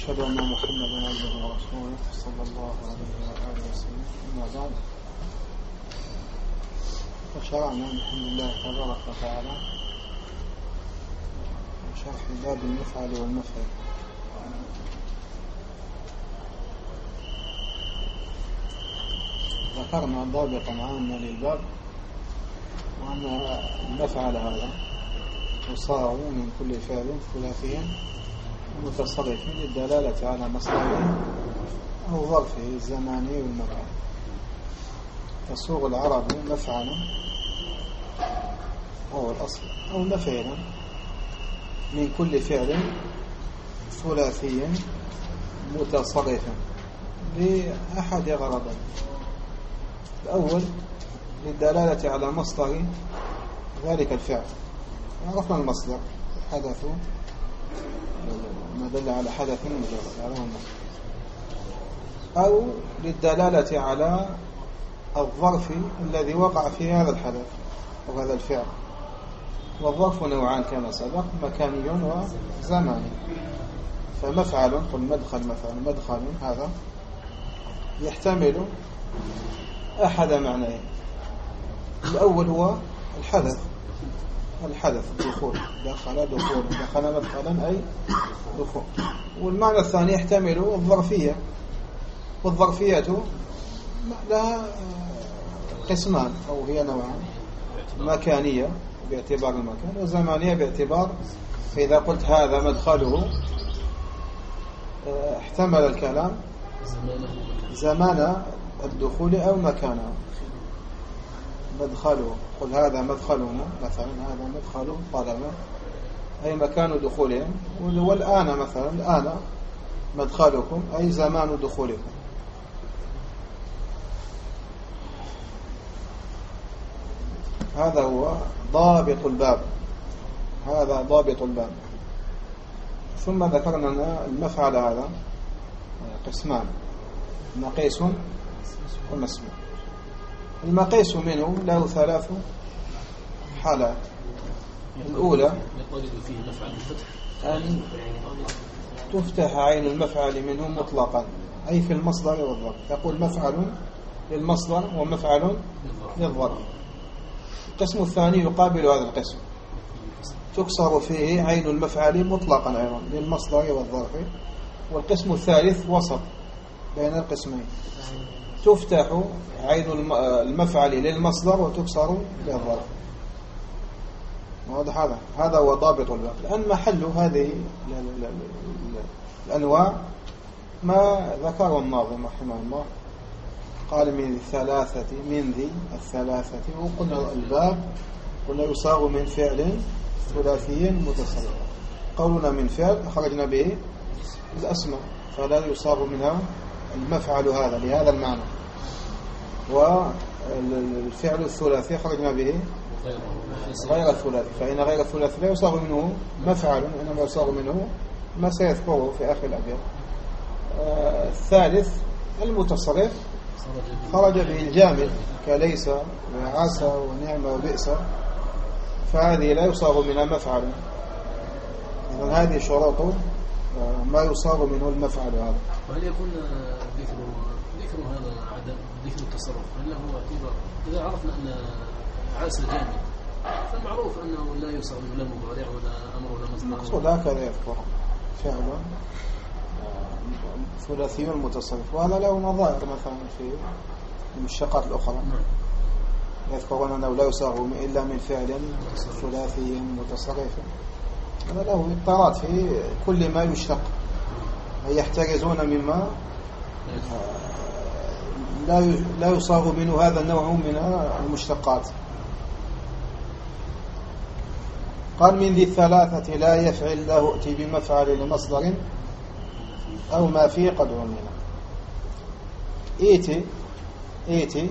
وأشهد أن محمدا عبده ورسوله صلى الله عليه وآله وسلم. أما بعد، فشرعنا بحمد الله تبارك وتعالى شرح باب المفعل والمفعل. ذكرنا ضابطا عاما للباب، وأن المفعل هذا يصار من كل فعل ثلاثي متصرف للدلالة على مصدره أو ظرفه الزماني والمكان. تصوغ العرب مفعلا أو الأصل أو مفعلا من كل فعل ثلاثي متصرف لأحد غرضين: الأول للدلالة على مصدر ذلك الفعل، عرفنا المصدر حدث ما دل على حدث مجرد على المصدر، أو للدلالة على الظرف الذي وقع في هذا الحدث وهذا الفعل. والظرف نوعان كما سبق: مكاني وزماني. فمفعل قل مدخل، مثلا مدخل هذا يحتمل أحد معنيين: الأول هو الحدث الدخول، دخل مدخلا أي دخول. والمعنى الثاني يحتمل الظرفية، والظرفية لها قسمان أو هي نوعان: مكانية باعتبار المكان، وزمانية باعتبار فإذا قلت هذا مدخله احتمل الكلام زمان الدخول أو مكانه. مدخله، قل هذا مدخلنا، مثلا هذا مدخل طلبة أي مكان دخولهم. والآن مثلا الآن مدخلكم أي زمان دخولكم. هذا هو ضابط الباب، هذا ضابط الباب. ثم ذكرنا أن المفعل هذا قسمان: مقيس ومسموع. المقيس منه له ثلاث حالات. الأولى أن تفتح عين المفعل منه مطلقا أي في المصدر والظرف، تقول مفعل للمصدر ومفعل للظرف. القسم الثاني يقابل هذا القسم: تكسر فيه عين المفعل مطلقا أيضا للمصدر والظرف. والقسم الثالث وسط بين القسمين: تفتح عين المفعل للمصدر وتكسر للظرف. واضح؟ هذا هو ضابط الباب. الآن محل هذه الأنواع ما ذكره الناظم رحمه الله، قال من ذي الثلاثة. وقلنا الباب قلنا يصاغ من فعل ثلاثي متصرف. قولنا من فعل أخرجنا به الأسماء، فلا يصاغ منها المفعل هذا لهذا المعنى. والفعل الثلاثي خرجنا به غير الثلاثي، فإن غير الثلاثي لا يصاغ منه مفعل، إنما يصاغ منه ما سيذكره في آخر الأبيات. الثالث المتصرف خرج به الجامد كليس وعسى ونعم وبئس، فهذه لا يصاغ منها مفعل. إذن هذه شروط ما يصاغ منه المفعل هذا. وهل يكون ذكر هذا عدم ذكر التصرف هل هو اعتبار؟ إذا عرفنا أن عسى جامد فالمعروف أنه لا يصاغ منه لا مضارع ولا أمر ولا مصدر. المقصود هكذا يذكر فعل ثلاثي متصرف، وهذا له نظائر مثلا في المشتقات الأخرى. يذكرون أنه لا يصاغ إلا من فعل ثلاثي متصرف. هذا له اضطرات في كل ما يشتق، يحترزون مما لا يصاغ منه هذا النوع من المشتقات. قال من ذي الثلاثة لا يفعل له ائتي بمفعل لمصدر أو ما فيه قد عمل. ائتي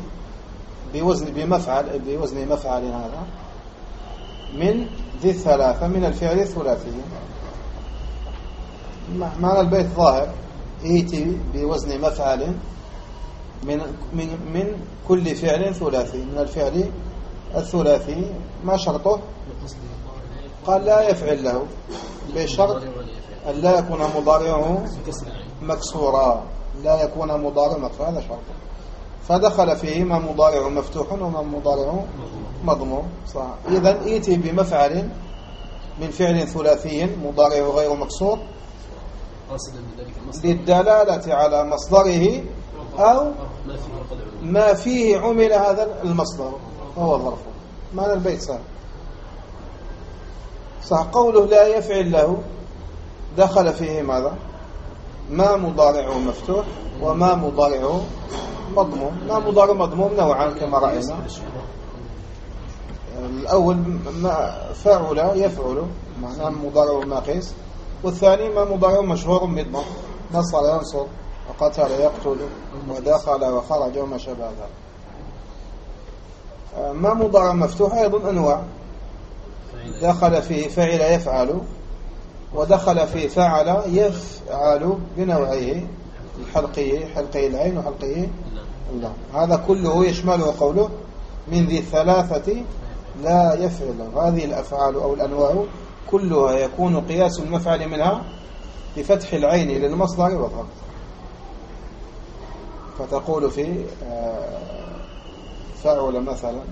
بوزن مفعل هذا من ذي الثلاثة من الفعل الثلاثي. معنى البيت ظاهر: ائتي بوزن مفعل من كل فعل ثلاثي، من الفعل الثلاثي. ما شرطه؟ قال لا يفعل له بشرط أن لا يكون مضارعه مكسورا، لا يكون مضارع مكسور، هذا شرط. فدخل فيه ما مضارع مفتوح وما مضارع مضموم. إذن إيتي بمفعل من فعل ثلاثي مضارع غير مكسور للدلالة على مصدره أو ما فيه عمل هذا المصدر هو الظرف. معنى البيت سهل. صح. قوله لا يفعل له دخل فيه ماذا؟ ما مضارعه مفتوح وما مضارعه مضموم. ما مضارع مضموم نوعان كما رأينا. الأول ما فعل يفعل معناه مضارع ناقص، والثاني ما مضارع مشهور بالضم نصر ينصر وقتل يقتل ودخل وخرج وما شابه ذلك. ما مضارع مفتوح أيضا أنواع. دخل فيه فعل يفعل، ودخل فيه فعل يفعل بنوعيه حلقي العين وحلقي اللام. هذا كله يشمله قوله من ذي الثلاثة لا يفعل. هذه الأفعال أو الأنواع كلها يكون قياس المفعل منها بفتح العين للمصدر والضم. فتقول في فعل مثلا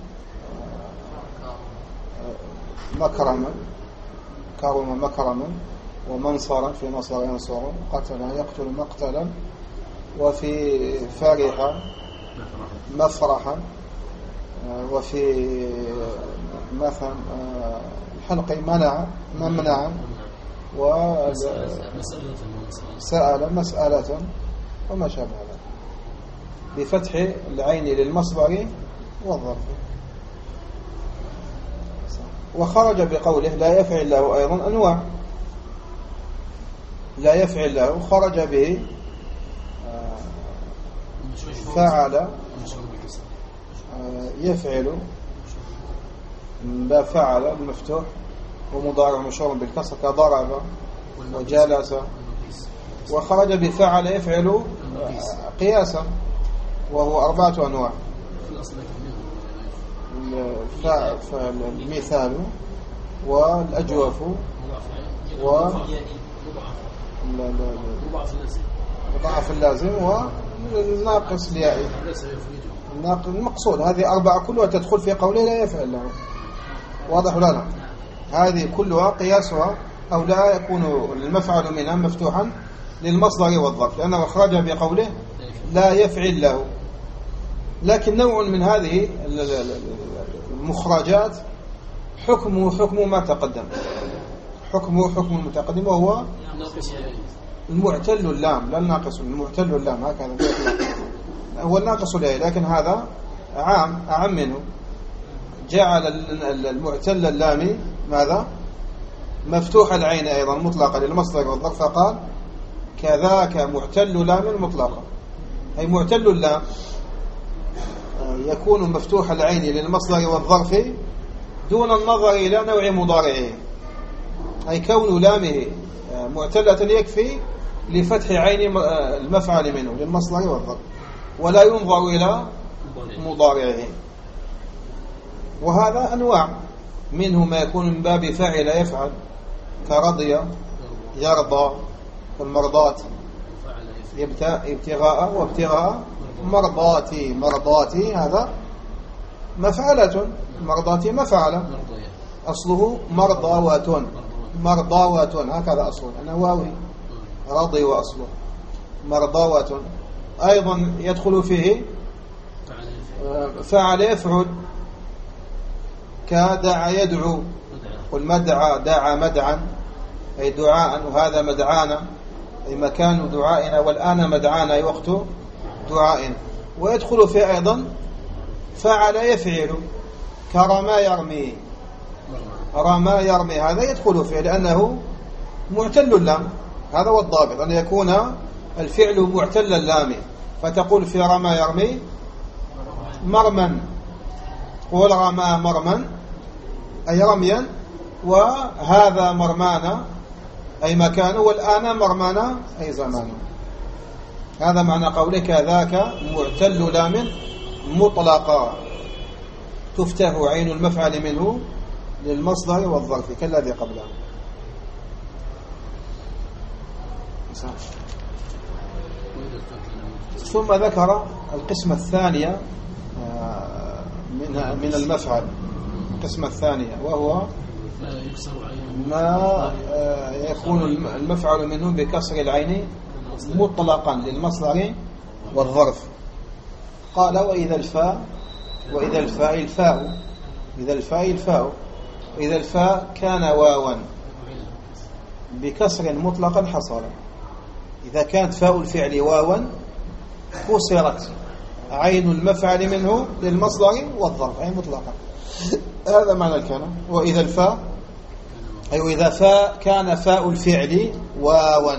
مكرما كرم مكرما، ومنصرا في نصر ينصر، قتل يقتل مقتلا، وفي فرح مفرحا، وفي مثلا حلق منع ممنعا، وسأل مسألة وما شابه ذلك بفتح العين للمصدر والظرف. وخرج بقوله لا يفعل له أيضا أنواع. لا يفعل له خرج به فعل يفعل بفعل المفتوح ومضارع مشهور بالكسر كضرب وجلس. وخرج بفعل يفعل قياسا وهو 4 أنواع. المثال والأجوف وضعف اللازم والناقص اليائي المقصود. هذه 4 كلها تدخل في قوله لا يفعل له. واضح ولا لا؟ هذه كلها قياسها أو لا يكون المفعل منها مفتوحا للمصدر والظرف، لأنه خرج بقوله لا يفعل له. لكن نوع من هذه المخرجات حكم ما تقدم، حكم المتقدم، وهو المعتل اللام لا الناقص. المعتل اللام هكذا هو الناقص الياء، لكن هذا أعم منه. جعل المعتل اللامي ماذا؟ مفتوح العين أيضا مطلقا للمصدر والظرف، فقال كذاك معتل لام مطلقا. أي معتل اللام يكون مفتوح العين للمصدر والظرف دون النظر إلى نوع مضارعه. أي كون لامه معتلة يكفي لفتح عين المفعل منه للمصدر والظرف، ولا ينظر إلى مضارعه. وهذا أنواع منه ما يكون من باب فاعل يفعل كرضي يرضى، والمرضات ابتغاء وابتغاء مرضاتي هذا مفعلة. مرضاتي مفعلة أصله مرضاوة هكذا أصله أنا واوي رضي وأصله مرضاوة. أيضا يدخل فيه فعل يفعل كدعا يدعو، قل مدعى دعا مدعا أي دعاء، وهذا مدعانا أي مكان دعائنا، والآن مدعانا أي وقت دعائنا. ويدخل فيه أيضا فعل يفعل كرما يرمي، رما يرمي هذا يدخل فيه لأنه معتل اللام. هذا هو الضابط، أن يكون الفعل معتل اللام. فتقول في رما يرمي مرما، قول رما مرما أي رميا، وهذا مرمانا أي مكانه، والآن مرمانا أي زمانه. هذا معنى قولك ذاك معتل لام مطلقا تفتح عين المفعل منه للمصدر والظرف كالذي قبله. ثم ذكر القسمة الثانية من المفعل، القسمة الثانية وهو ما يكون المفعل منه بكسر العين مطلقا للمصدر والظرف. قال وإذا الفاء كان واوا بكسر مطلقا حصل. إذا كانت فاء الفعل واوا كسرت عين المفعل منه للمصدر والظرف أي مطلقا. هذا معنى الكلام. وإذا الفاء أي إذا كان فاء الفعل واوا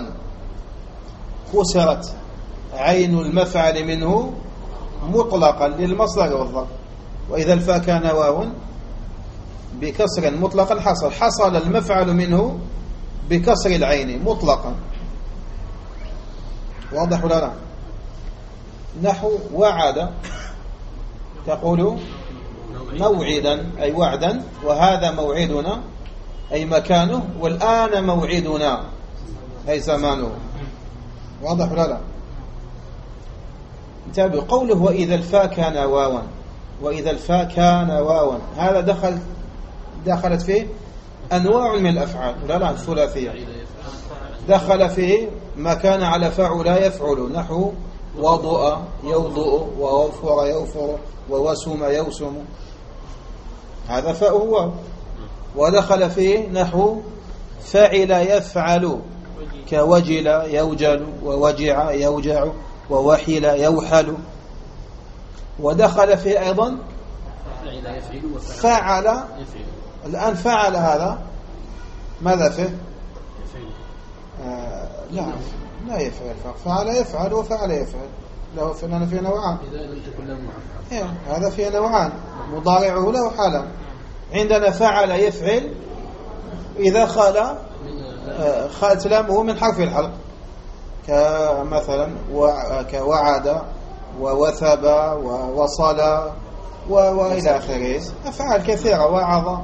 كسرت عين المفعل منه مطلقا للمصدر والظرف. وإذا الفاء كان واوا بكسر مطلقا حصل المفعل منه بكسر العين مطلقا. واضح ولا لا؟ نحو وعد، تقول موعدا أي وعدا، وهذا موعدنا أي مكانه، والآن موعدنا أي زمانه. واضح ولا لا؟ انتبهوا قوله وإذا الفاء كان واوا، وإذا الفاء كان واوا، هذا دخلت فيه أنواع من الأفعال ولا لا؟ الثلاثية دخل فيه ما كان على فعل يفعل، نحو وضؤ يوضؤ، ووفر يوفر، ووسم يوسم، هذا فاء واو. ودخل فيه نحو فعل يفعل كوجل يوجل، ووجع يوجع، ووحل يوحل. ودخل فيه أيضا فعل. الآن فعل هذا ماذا فيه؟ لا يفعل، فعل يفعل وفعل يفعل، له فلان فيه نوعان. هذا فيه نوعان، مضارعه له حالا. عندنا فعل يفعل إذا خالت لامه من حرف الحلق، كمثلا كوعد ووثب ووصل وإلى آخره، أفعال كثيرة، وعظ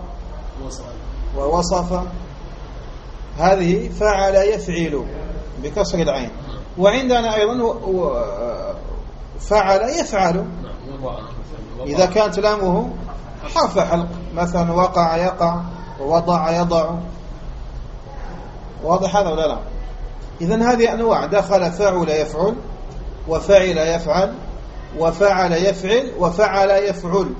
ووصف. هذه فعل يفعل بكسر العين. وعندنا أيضا فعل يفعل إذا كانت لامه حرف حلق، مثلا وقع يقع، ووضع يضع. واضح هذا ولا لا؟ إذن هذه أنواع، دخل فعل يفعل، وفعل يفعل، وفعل يفعل، وفعل يفعل،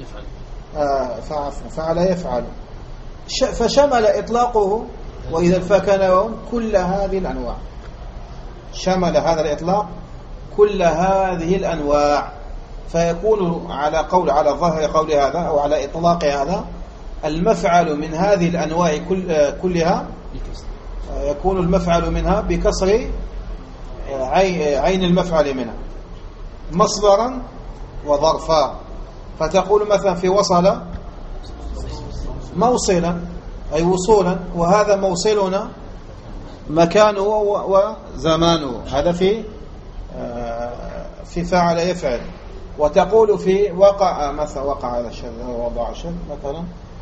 فعل يفعل. فشمل إطلاقه وإذا الفاء كان واو كل هذه الأنواع، شمل هذا الإطلاق كل هذه الأنواع. فيكون على ظاهر قول هذا أو على إطلاق هذا المفعل من هذه الأنواع كلها يكون المفعل منها بكسر عين المفعل منها مصدرا وظرفا. فتقول مثلا في وصل موصلا أي وصولا، وهذا موصلنا مكانه وزمانه، هذا في فعل يفعل. وتقول في وقع مثلا، وقع على الشذ ووضع الشذ مثلا،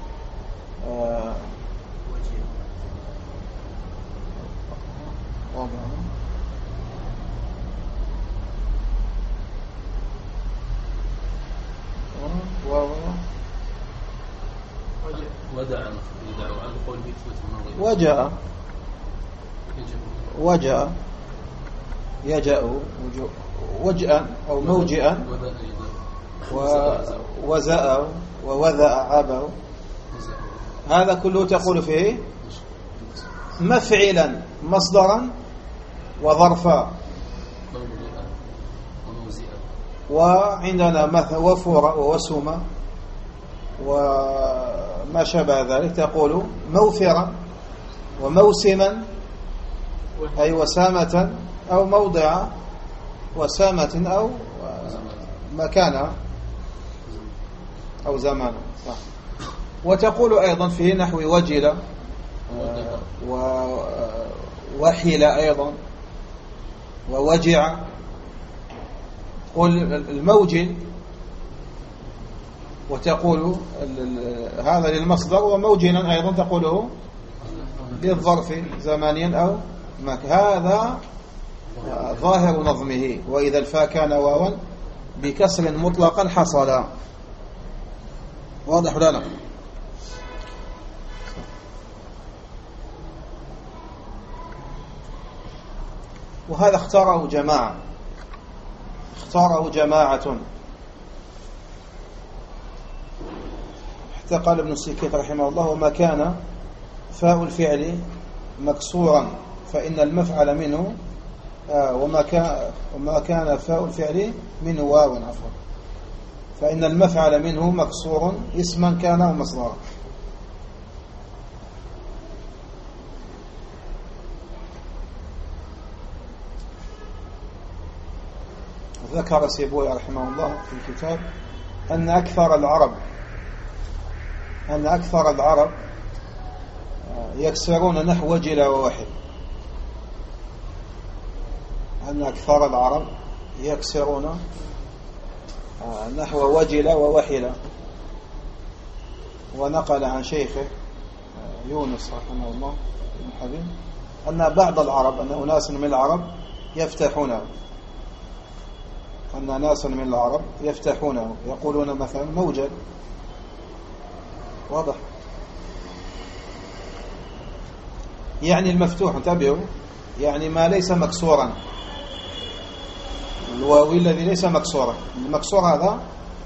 وجاء يجأ وجأ أو موجئا، وزأ ووذأ عبا. هذا كله تقول فيه مفعلا مصدرا وظرفا. وعندنا مثل وفور ووسم وما شابه ذلك، تقول موفرا وموسما أي وسامة أو موضع وسامة أو مكان أو زمان. وتقول أيضا في نحو وجل ووحل أيضا ووجع. قل الموجل، وتقول هذا للمصدر، وموجلا أيضا تقوله للظرف زمانيا هذا ظاهر نظمه. وإذا الفاء كان واوا بكسر مطلقا حصل. واضح ولا لا؟ وهذا اختاره جماعة حتى قال ابن السكيت رحمه الله: وما كان فاء الفعل مكسورا فإن المفعل منه وما كان فاء الفعل منه واو عفوا فإن المفعل منه مكسور اسما كان ومصدرا. ذكر سيبوي رحمه الله في الكتاب أن أكثر العرب يكسرون نحو وجل ووحل. أن أكثر العرب يكسرون نحو وجل ووحل. ونقل عن شيخه يونس رحمه الله بن حبيب أن بعض العرب، أن أناس من العرب يفتحونه، يقولون مثلا موجل. واضح؟ يعني المفتوح، انتبهوا، يعني ما ليس مكسورا، الواوي الذي ليس مكسورا. المكسور هذا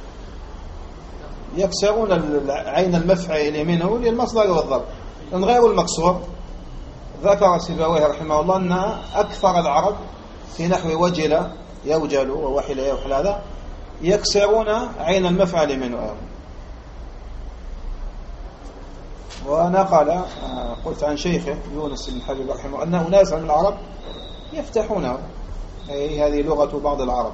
يكسرون عين المفعل منه للمصدر والضرب. من غير المكسور ذكر سيبويه رحمه الله أن أكثر العرب في نحو وجل يوجل ووحل يوحل هذا يكسرون عين المفعل منه. ونقل قلت عن شيخه يونس بن حبيب رحمه أن أناس من العرب يفتحونه، أي هذه لغة بعض العرب.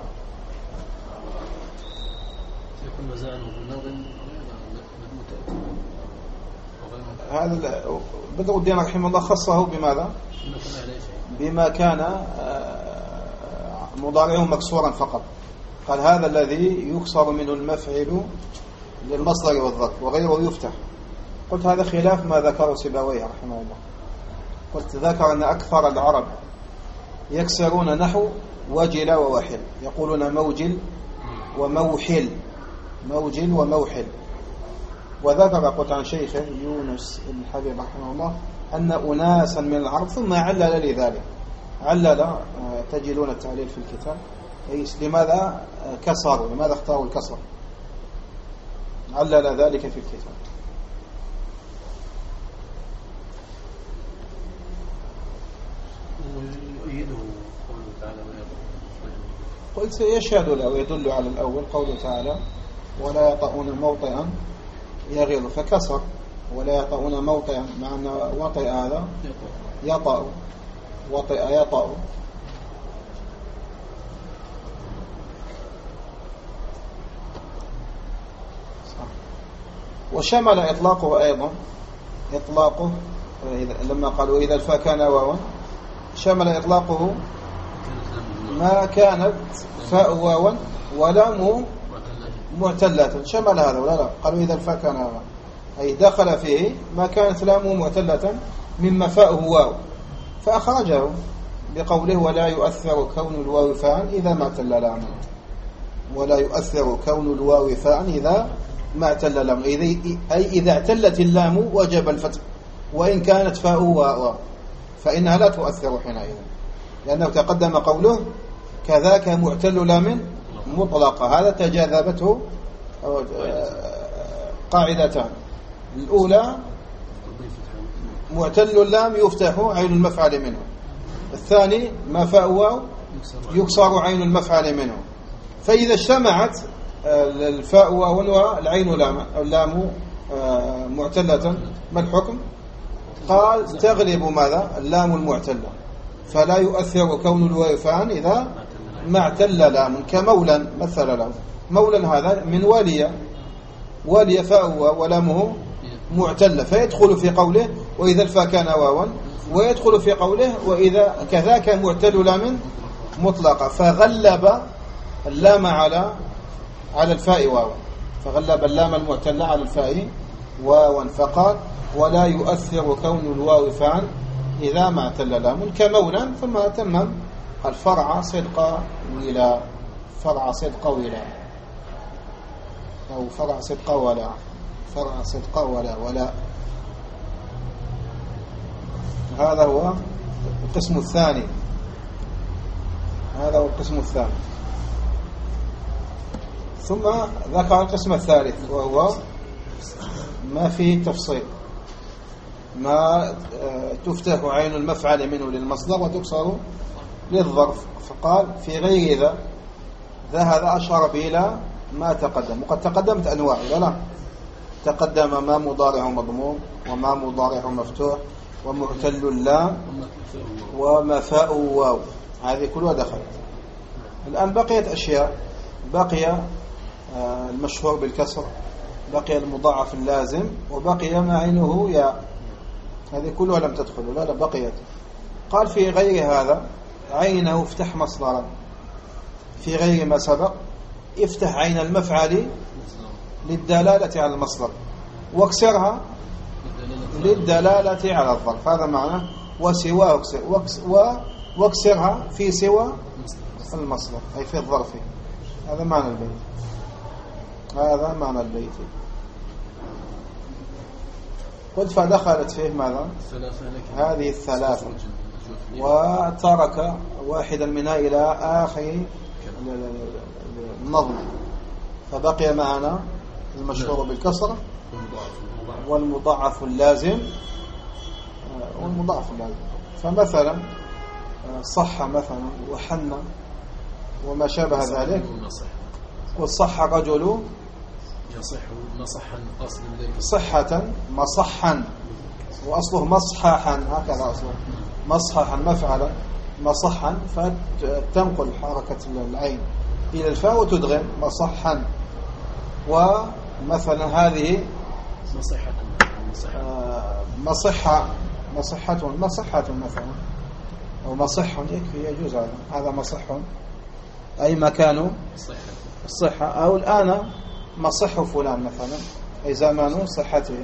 هذا بدر الدين رحمه الله خصه بماذا؟ بما كان مضارعه مكسورا فقط. قال هذا الذي يكسر منه المفعل للمصدر والضرب وغيره يفتح. قلت هذا خلاف ما ذكره سيبويه رحمه الله. قلت ذكر أن أكثر العرب يكسرون نحو وجل ووحل، يقولون موجل وموحل، موجل وموحل. وذكر قلت عن شيخه يونس بن حبيب رحمه الله أن أناسا من العرب، ثم علل لذلك، علل، تجدون التعليل في الكتاب، لماذا كسروا، لماذا اختاروا الكسر، علل ذلك في الكتاب. قلت يشهد له يدل على الأول قوله تعالى ولا يطؤون موطئا يغيظ، فكسر ولا يطؤون موطئا، مع أن وطئ هذا يطأ، وطئ يطأ. وشمل إطلاقه أيضا، إطلاقه لما قالوا إذا الفاء كان واوا، شمل إطلاقه ما كانت فاء واوا ولام معتلة، شمل هذا ولا لا؟ قالوا إذا الفاء كان واوا أي دخل فيه ما كانت لام معتلة مما فاءه واو، فأخرجه بقوله ولا يؤثر كون الواو فاء إذا ما اعتل لام، ولا يؤثر كون الواو فاء إذا ما اعتل لام، أي إذا اعتلت اللام وجب الفتح وإن كانت فاء واو، فإنها لا تؤثر حينئذ، لأنه تقدم قوله كذاك معتل لام مطلقة. هذا تجاذبته قاعدتان، الأولى معتل اللام يفتح عين المفعل منه، الثاني ما فاء واو يكسر عين المفعل منه. فإذا اجتمعت الفاء واو والعين اللام معتلة ما الحكم؟ قال تغلب ماذا؟ اللام المعتلة، فلا يؤثر كون الواو فاء إذا ما اعتل لام، كمولا مثل له، مولا هذا من والي فاء ولامه معتلة، فيدخل في قوله وإذا الفاء كان واوا، ويدخل في قوله وإذا كذاك معتل لام مطلقة، فغلب اللام على الفاء واوا، فغلب اللام المعتلة على الفاء واوا، فقال ولا يؤثر كون الواو فاء إذا ما اعتل لام كمولا ثم تمم الفرع صدق ولا، فرع صدق ولا، أو فرع صدق ولا، فرع صدق ولا. هذا هو القسم الثاني، هذا هو القسم الثاني. ثم ذكر القسم الثالث وهو ما فيه تفصيل، ما تفتح عين المفعل منه للمصدر وتكسر للظرف. فقال في غير ذا هذا أشار به إلى ما تقدم، وقد تقدمت أنواع، لا تقدم ما مضارع مضموم وما مضارع مفتوح ومعتل اللام ومفاء واو، هذه كلها دخلت. الآن بقيت أشياء، بقي المشهور بالكسر، بقي المضاعف اللازم، وبقي ما عينه ياء، هذه كلها لم تدخل، لا بقيت. قال في غير هذا عينه افتح مصدرا، في غير ما سبق افتح عين المفعل للدلالة على المصدر واكسرها للدلالة على الظرف، هذا معنى وسواه واكسرها في سوى المصدر أي في الظرف، هذا معنى البيت، هذا معنى البيت. قلت فدخلت فيه ماذا؟ هذه الثلاثة، وترك واحدا منها إلى آخر النظم، فبقي معنا المشهور بالكسر والمضاعف اللازم والمضاعف اللازم. فمثلا صح مثلا وحن وما شابه ذلك، وصح الرجل يصح مصحا أصل صحة مصحا، وأصله مصححا، هكذا أصله مصححا مفعلا مصحا، فتنقل حركة العين إلى الفاء وتدغم مصحا. ومثلا هذه مصحة مثلا، أو مصح يكفي يجوز، هذا مصح أي مكان الصحة، أو الآن مصح فلان مثلا أي زمان صحته.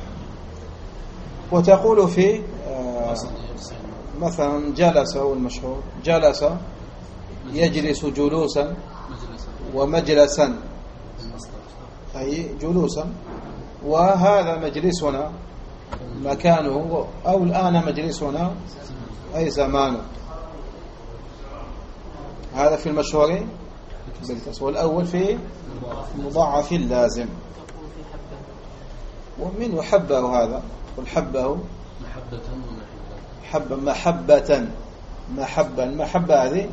وتقول في مثلا جلس، هو المشهور جلس يجلس جلوسا ومجلسا أي جلوسا، وهذا مجلسنا مكانه، أو الآن مجلسنا أي زمانه، هذا في المشهور بالكسر. والأول في مضاعف اللازم. ومن حبه هذا، قل حبه محبة هذه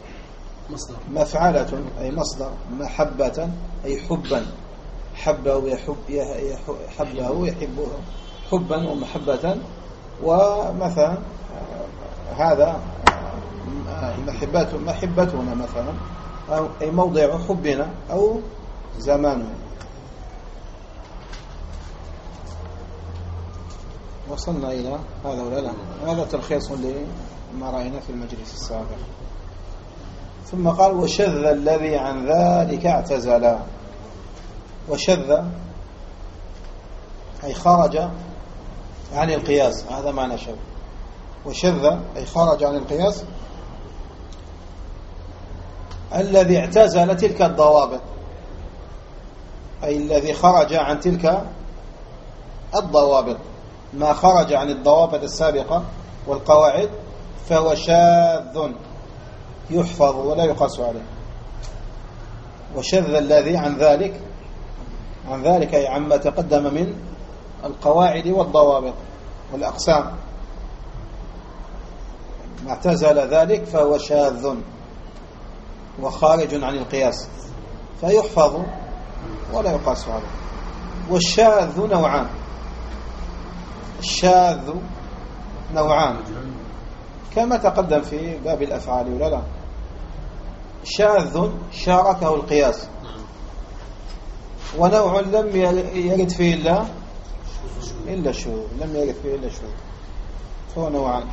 مفعلة أي مصدر، محبة أي حبا، حبه حبه يحبه حبا ومحبة. ومثلا هذا محبتنا مثلا، أي موضع حبنا أو زمانه. وصلنا إلى هذا ولا لا؟ هذا تلخيص لما رأينا في المجلس السابق. ثم قال وشذ الذي عن ذلك اعتزل. وشذ أي خرج عن القياس، هذا معنى شذ. وشذ أي خرج عن القياس، الذي اعتزل تلك الضوابط، أي الذي خرج عن تلك الضوابط، ما خرج عن الضوابط السابقة والقواعد فهو شاذ يحفظ ولا يقاس عليه. وشذ الذي عن ذلك أي عما تقدم من القواعد والضوابط والأقسام، ما اعتزل ذلك فهو شاذ وخارج عن القياس فيحفظ ولا يقاس عليه. والشاذ نوعان، الشاذ نوعان كما تقدم في باب الأفعال ولا لا؟ شاذ شاركه القياس، ونوع لم يرد فيه إلا الشذوذ، لم يرد فيه إلا الشذوذ، فهو نوعان.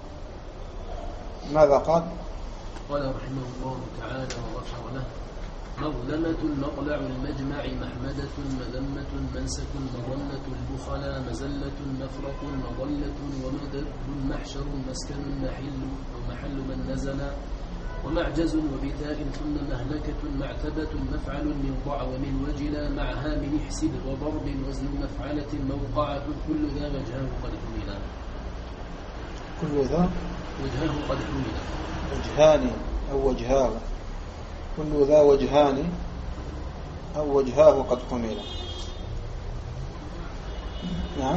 ماذا قال؟ قال رحمه الله تعالى وغفر له مظلمة مطلع المجمع محمدة مذمة منسك مظنة البخلا مزلة مفرق مضلة ومدد محشر مسكن محل من نزل ومعجز وبتاء ثم مهلكة معتبة مفعل من ضع ومن وجل مع هام احسب وضرب وزن مفعلة موقعة كل ذا وجهه قد حمل كل ذا وجهه قد حمل وجهان أو وجهاه كل ذا وجهان أو وجهاه قد حمل. نعم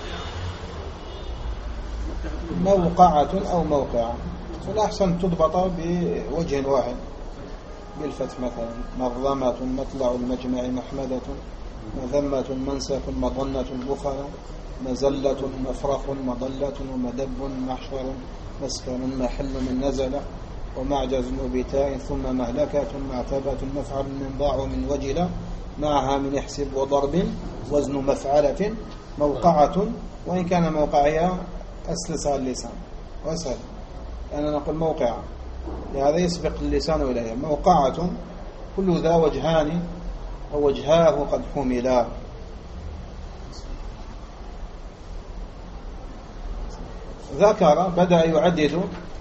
موقعة أو موقعة، والأحسن تضبط بوجه واحد بالفتح، مثلا مظلمة مطلع المجمع محمدة مذمة منسك مظنة البخل مزلة مفرق مضلة ومدب محشر مسكن محل من نزل ومعجز وبتاء ثم مهلكة معتبة مفعل من ضاع ومن وجل معها من احسب وضرب وزن مفعلة موقعة، وإن كان موقعية أسلس اللسان وأسهل، لأننا نقول موقعة لهذا يسبق اللسان إليها. موقعة كل ذا وجهان أو وجهاه قد حملا. ذكر بدأ يعدد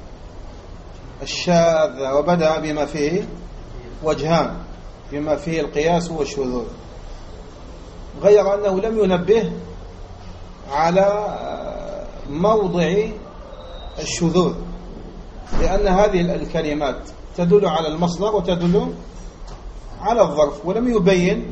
الشاذ وبدأ بما فيه وجهان، بما فيه القياس والشذوذ، غير أنه لم ينبه على موضع الشذوذ، لأن هذه الكلمات تدل على المصدر وتدل على الظرف، ولم يبين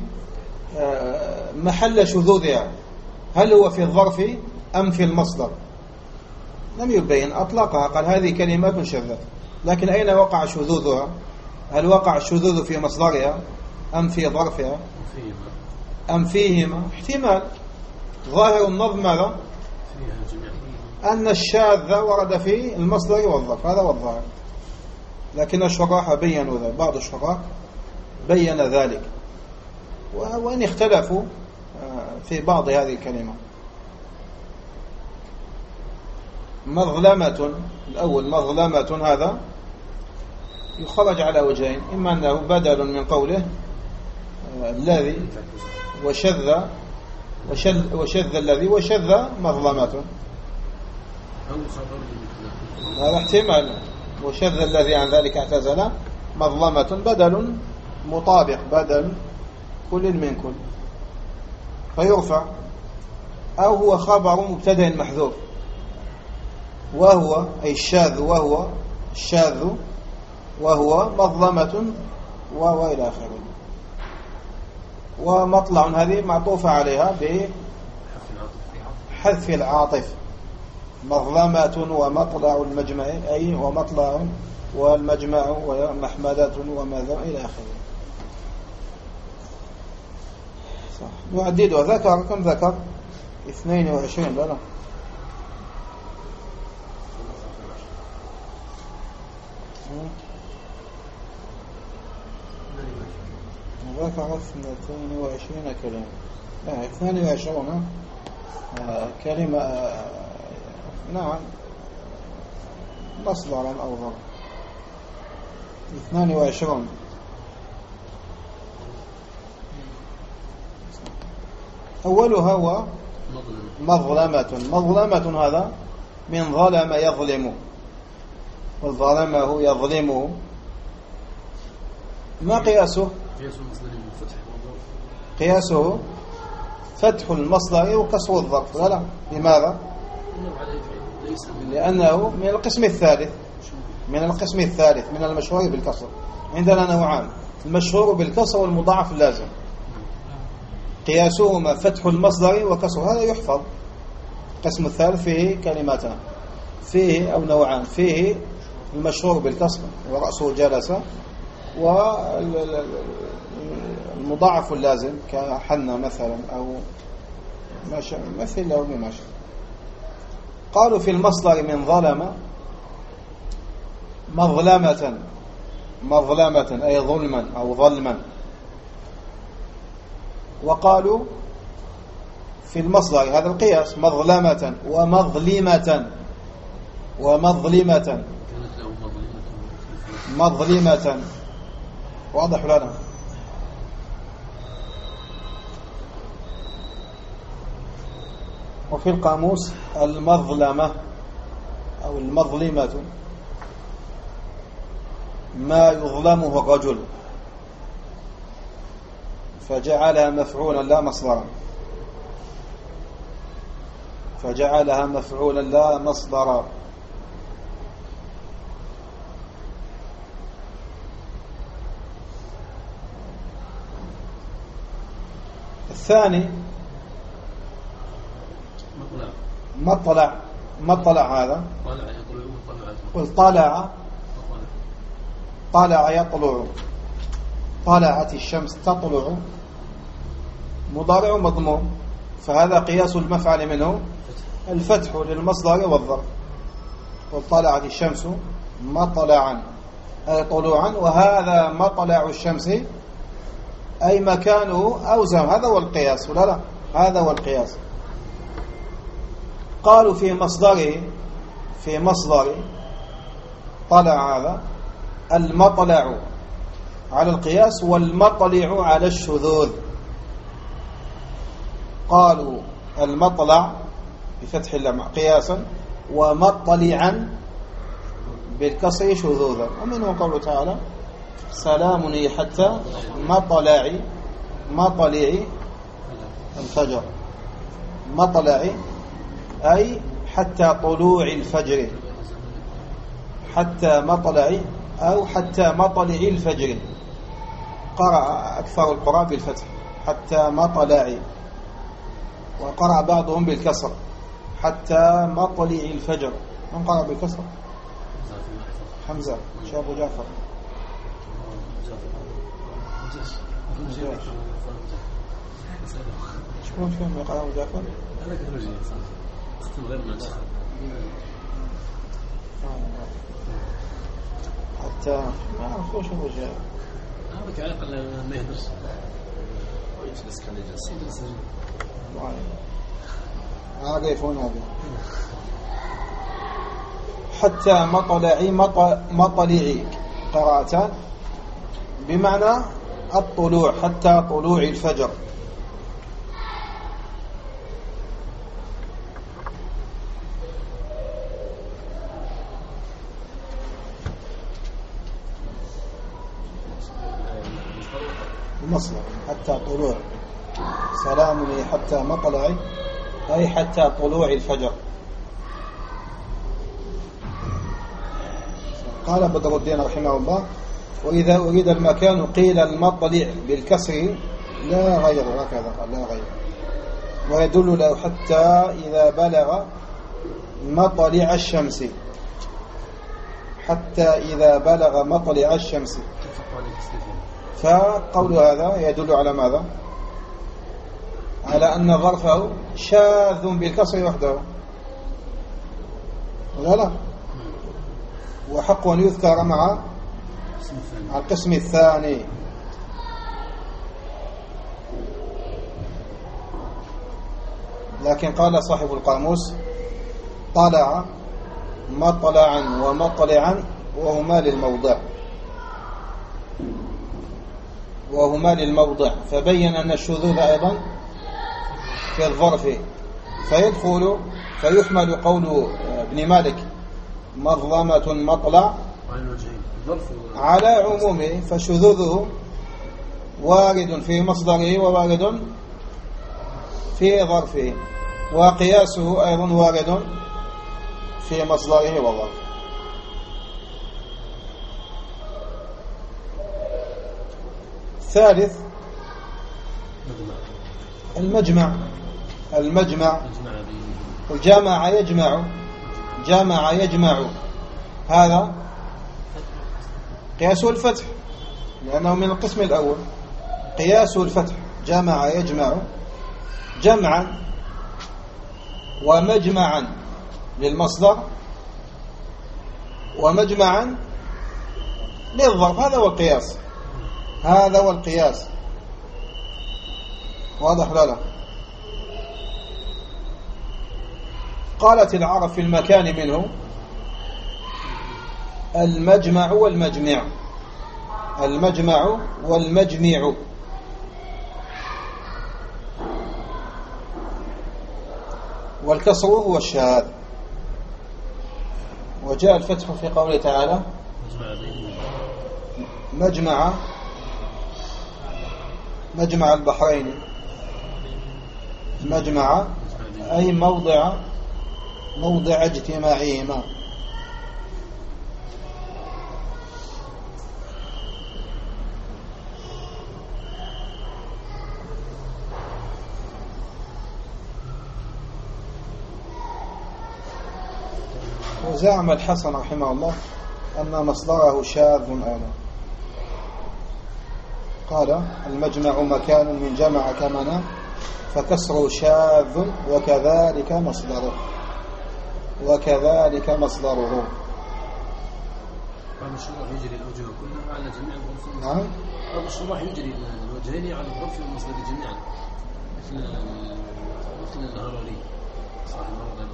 محل شذوذها، هل هو في الظرف أم في المصدر، لم يبين، أطلقها قال هذه كلمات شذة، لكن أين وقع شذوذها؟ هل وقع الشذوذ في مصدرها أم في ظرفها أم فيهما؟ احتمال. ظاهر النظم ماذا؟ أن الشاذ ورد في المصدر والظرف، هذا هو الظاهر، لكن الشراح بيّنوا ذلك، بعض الشراح بيّن ذلك، وإن اختلفوا في بعض هذه الكلمات. مظلمة الأول، مظلمة هذا يخرج على وجهين، إما أنه بدل من قوله الذي وشذ الذي وشذ مظلمة، هذا احتمال، وشذ الذي عن ذلك اعتزل مظلمة بدل مطابق، بدل كل من كل فيرفع، أو هو خبر مبتدأ محذوف، وهو أي الشاذ، وهو الشاذ وهو مظلمة وإلى آخره. ومطلع هذه معطوفة عليها بحذف العاطف، مظلمة ومطلع المجمع أي ومطلع والمجمع ومحمدة وماذا إلى آخره. نعدد. وذكر كم ذكر؟ 22 لا ذكر 22 كلمة، 22 كلمة، نعم مصدرا أو ظرف. 22 أولها هو مظلمة. مظلمة هذا من ظلم يظلم، وظلمه يظلمه. ما قياسه؟ قياسه فتح المصدر وكسر الظرف. لا لماذا؟ لأنه من القسم الثالث، من القسم الثالث من المشهور بالكسر. عندنا نوعان، المشهور بالكسر والمضاعف اللازم، قياسهما فتح المصدر وكسر، هذا يحفظ. القسم الثالث فيه كلمتان، فيه أو نوعان، فيه المشهور بالكسر ورأسه جلس، والمضاعف اللازم كحنة مثلا أو مثل له بمشي. قالوا في المصدر من ظلم مظلمة، مظلمة أي ظلما أو ظلما. وقالوا في المصدر هذا القياس مظلمة ومظلمة، ومظلمة مظلمة. واضح لنا؟ وفي القاموس المظلمة أو المظلمة ما يظلمه الرجل، فجعلها مفعولا لا مصدرا، فجعلها مفعولا لا مصدرا. الثاني مطلع هذا قل طلع يطلع، طلعت الشمس تطلع، مضارع مضموم، فهذا قياس المفعل منه الفتح للمصدر والظرف. قل طلعت الشمس مطلعا أي طلوعا، وهذا مطلع الشمس أي مكانه أوزم، هذا هو القياس ولا لا؟ هذا هو القياس. قالوا في مصدر طلع هذا المطلع على القياس والمطلع على الشذوذ. قالوا المطلع بفتح اللام قياسا، ومطلعا بالكسر شذوذا. ومنه قوله تعالى سلام حتى مطلع الفجر، مطلع أي حتى طلوع الفجر، حتى مطلع أو حتى مطلع الفجر. قرأ أكثر القراء بالفتح حتى مطلع، وقرأ بعضهم بالكسر حتى مطلع الفجر. من قرأ بالكسر؟ حمزة شاب جعفر. شكون فيهم يقرأ جعفر؟ أنا كرجي أختم غير من حتى ما أعرف وش هو جاء. هذاك على الأقل ما يهدرش. يجلس كان يجلس. عارفون هذا. حتى مطلعي قراءتان بمعنى الطلوع، حتى طلوع الفجر. المصدر حتى طلوع، سلام حتى مطلع أي حتى طلوع الفجر. قال بدر الدين رحمه الله وإذا أريد المكان قيل المطلع بالكسر لا غير، هكذا قال لا غير. ويدل له حتى إذا بلغ مطلع الشمس، حتى إذا بلغ مطلع الشمس. فقول هذا يدل على ماذا؟ على أن ظرفه شاذ بالكسر وحده، ولا لا؟ وحق أن يذكر مع القسم الثاني. لكن قال صاحب القاموس طلع مطلعا ومطلعا وهما للموضع، فبين أن الشذوذ أيضا في الظرف، فيحمل قول ابن مالك مظلمة مطلع على عمومه، فشذوذه وارد في مصدره ووارد في ظرفه، وقياسه أيضا وارد في مصدره وظرفه. الثالث المجمع. جمع يجمع هذا قياسه الفتح، لأنه من القسم الأول. قياسه الفتح، جمع يجمع جمعا ومجمعا للمصدر ومجمعا للظرف، هذا هو القياس. واضح لا لا؟ قالت العرب في المكان منه المجمع والمجمع، المجمع والمجمع. والكسر هو الشاذ. وجاء الفتح في قوله تعالى مجمع البحرين. مجمع أي موضع اجتماعهما. وزعم الحسن رحمه الله أن مصدره شاذ أيضا. قال المجمع مكان من جمع كمنا فكسره شاذ وكذلك مصدره. بعض الشراح يجري الأوجه كلها على جميع الظروف. نعم. بعض الشراح يجري الوجهين على الظرف والمصدر جميعا، مثل الهراري صاحب المرضى.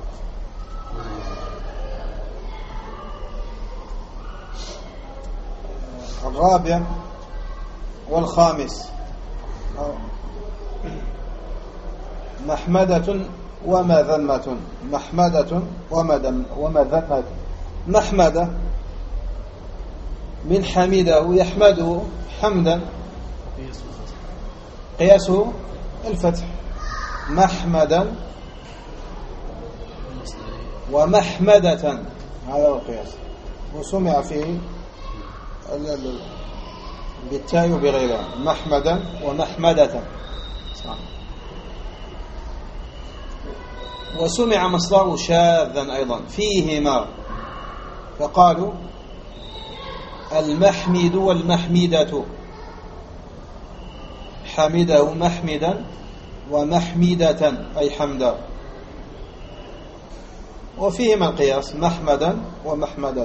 الرابع والخامس محمدة ومذمة. محمدة من حمده يحمده حمدا، قياسه الفتح. محمدا ومحمدة هذا هو القياس. وسمع فيه بالتاء وبغيرها محمدا ومحمدة. وسمع مصدره شاذا أيضا فيهما، فقالوا المحمد والمحمدة. حمده محمدا ومحمدة أي حمدا. وفيهما القياس محمدا ومحمدة.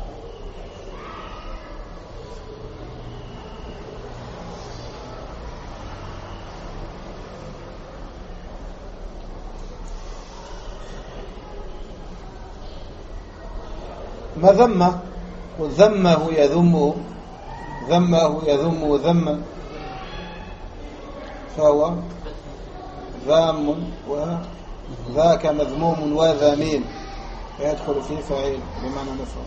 مذمة وذمه يذمه، ذما، فهو ذام وذاك مذموم وذميم، فيدخل فيه فاعل بمعنى مفعول.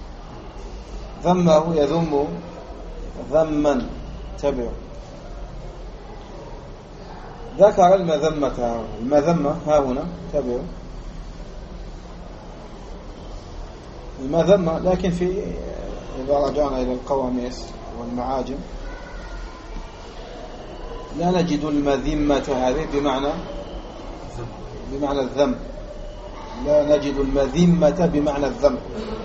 ذمه يذمه ذما. تبع. ذكر المذمة ها هنا. تبع المذمة، لكن إذا رجعنا إلى القواميس والمعاجم لا نجد المذمة هذه بمعنى الذم. لا نجد المذمة بمعنى الذم.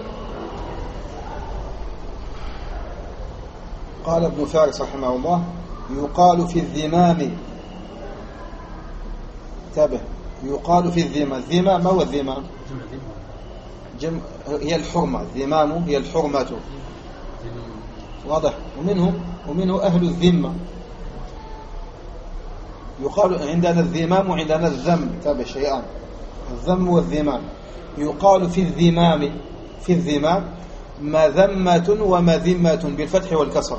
قال ابن فارس رحمه الله يقال في الذمام. انتبه، يقال في الذمام. الذمام ما هو الذمام؟ هي الحرمة. الذمام هي الحرمة. واضح. ومنه أهل الذمة. يقال عندنا الذمام وعندنا الذم. انتبه، شيئان، الذم والذمام. يقال في الذمام مذمة ومذمة بالفتح والكسر.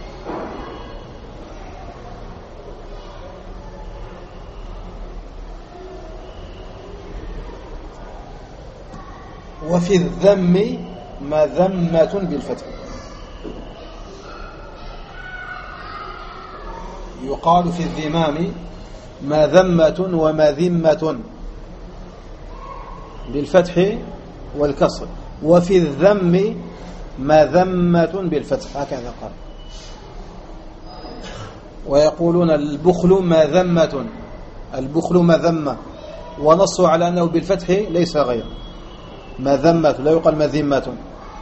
وفي الذم مذمة بالفتح. يقال في الذمام مذمة ومذمة بالفتح والكسر، وفي الذم مذمة بالفتح، هكذا قال. ويقولون البخل مذمة، ونصوا على أنه بالفتح ليس غير مذمة، لا يقال مذمة.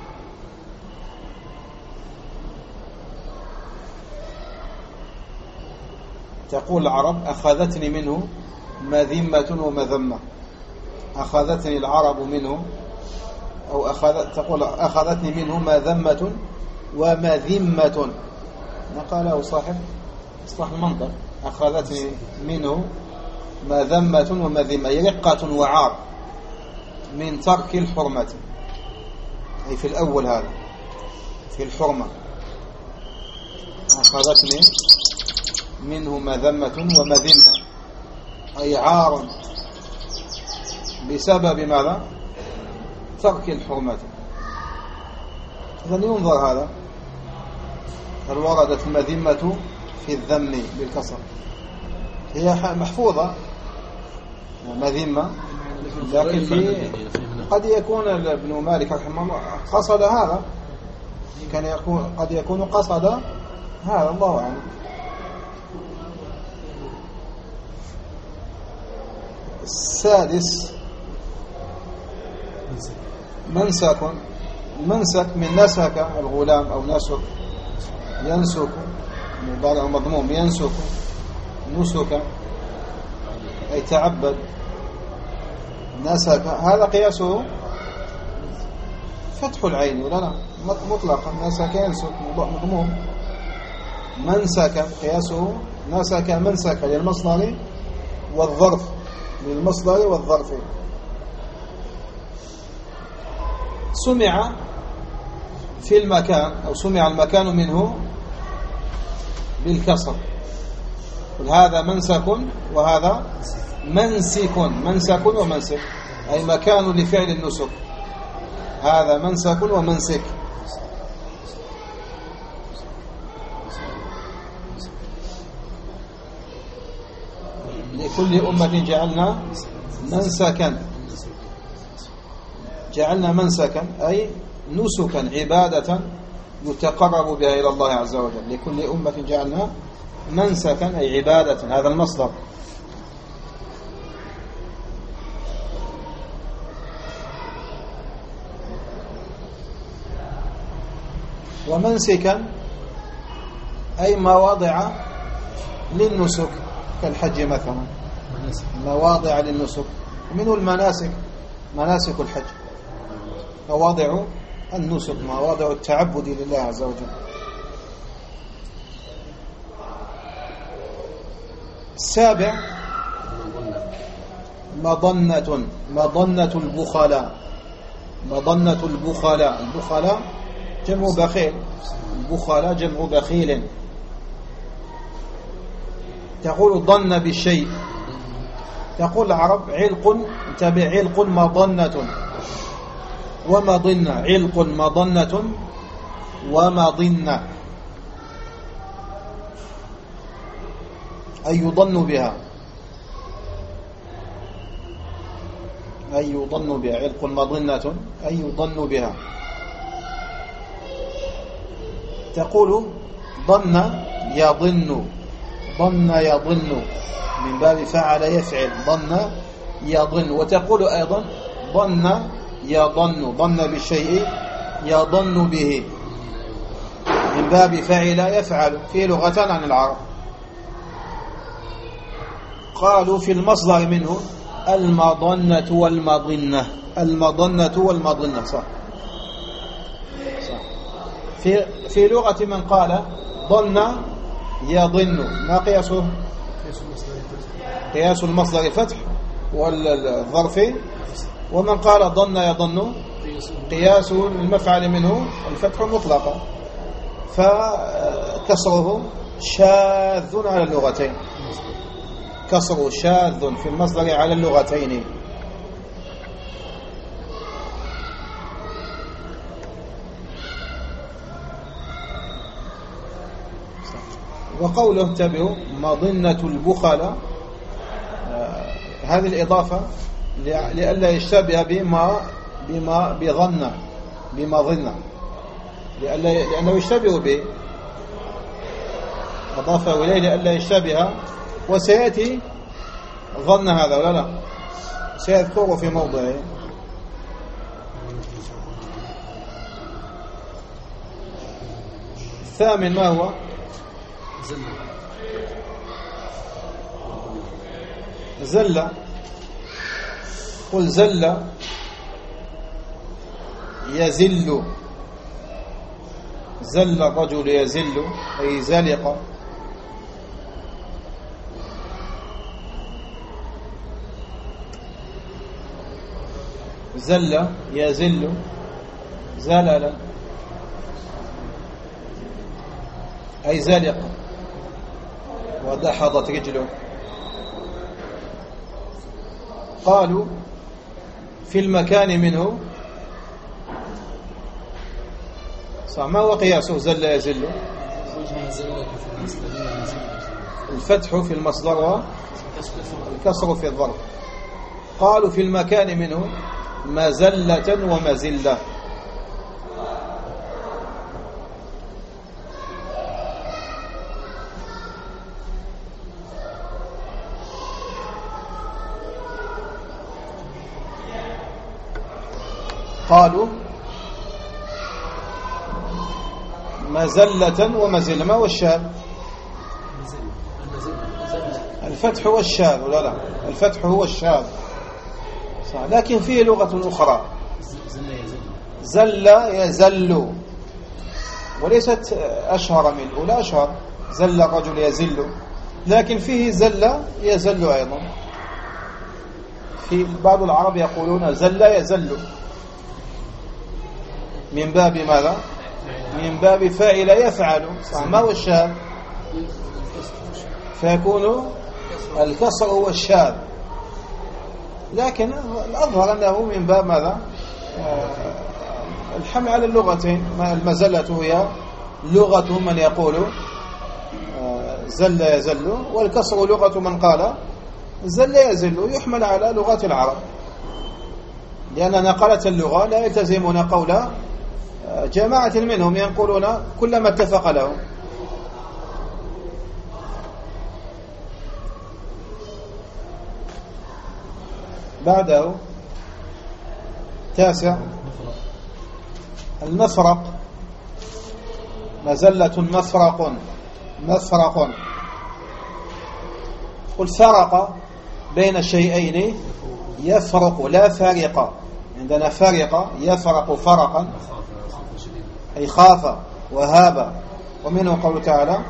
تقول العرب أخذتني منه مذمة ومذمة. أخذتني العرب منه، أو تقول أخذتني منه مذمة ومذمة. قاله صاحب إصلاح المنطق أخذتني منه مذمة ومذمة، رقة وعار من ترك الحرمة. أي في الأول هذا في الحرمة. أخذتني منه مذمة ومذمة أي عار بسبب ماذا؟ ترك الحرمات. إذن ينظر هذا، هل وردت المذمة في الذم بالكسر؟ هي محفوظة مذمة، لكن قد يكون ابن مالك رحمه الله قصد هذا، قد يكون قصد هذا، الله أعلم. السادس منسك. المنسك من نسك الغلام أو نسك، ينسك مضارع مضموم، ينسك نسك أي تعبد. نسك هذا قياسه فتح العين ولا لا؟ مطلقا نسك ينسك مضموم. منسك قياسه نسك منسك للمصدر والظرف، للمصدر والظرف. سمع في المكان أو سمع المكان منه بالكسر، هذا منسك وهذا منسك. منسك ومنسك أي مكان لفعل النسك، هذا منسك ومنسك. لكل أمة جعلنا منسكا، جعلنا منسكا أي نسكا عبادة يتقرب بها إلى الله عز وجل. لكل أمة جعلنا منسكا أي عبادة، هذا المصدر. ومنسكا أي مواضع للنسك كالحج مثلا، مواضع للنسك. منه المناسك، مناسك الحج، مواضع النسك، مواضع التعبد لله عز وجل. السابع مظنة. مظنة البخلاء. مظنة البخلاء. البخلاء جمع بخيل، البخلاء جمع بخيل. تقول ظن بالشيء، تقول العرب علق، تبع علق مظنة ومظنة، علق مظنة ومظنة أي يظن بها، أي يظن بها، علق مظنة أي يظن بها. تقول ظن يظن، ظن يظن من باب فعل يفعل، ظن يظن. وتقول أيضا ظن يظن، ظن بالشيء يظن به من باب فعل يفعل، في لغة عن العرب. قالوا في المصدر منه المظنة والمظنة، المظنة والمظنة، صح. في لغة من قال ظن يظن، ما قياسه؟ قياس المصدر فتح والظرف. ومن قال ظن يظن قياس المفعل منه الفتح مطلقا، فكسره شاذ على اللغتين، كسره شاذ في المصدر على اللغتين. وقوله انتبهوا مظنة البخلاء، هذه الإضافة لئلا يشتبه بما بظن، بمظنة، لأنه يشتبه به، أضافه إليه لئلا يشتبه. وسيأتي ظن هذا ولا لا؟ سيذكره في موضعه. الثامن ما هو؟ زل. قل زل يزل، زل الرجل يزل أي زلق. زل يزل زللا أي زلق، ودحضت رجله. قالوا في المكان منه. صح. ما هو قياسه زل يزل؟ الفتح في المصدر والكسر في الظرف. قالوا في المكان منه مزلة ومزلة. قالوا مزلة ومزلة. ما هو الشاذ؟ الفتح هو الشاذ ولا لا؟ الفتح هو الشاذ صح. لكن فيه لغة أخرى زل يزل، وليست أشهر من الأولى. أشهر زل الرجل يزل، لكن فيه زل يزل أيضا. في بعض العرب يقولون زل يزل من باب ماذا؟ من باب فاعل يفعل صح. ما هو الشاذ؟ فيكون الكسر هو الشاذ، لكن الأظهر أنه من باب ماذا؟ الحمل على اللغتين. المزلة هي لغة من يقول زل يزل، والكسر لغة من قال زل يزل. يحمل على لغة العرب، لأن نقلة اللغة لا يلتزمون قول جماعة منهم ينقلون كل ما اتفق لهم. بعده 9 المفرق. مزلة مفرق. مفرق قل فرق بين شيئين يفرق لا فارق. عندنا فرق يفرق فرقا أي خاف وهاب. ومنه قول تعالى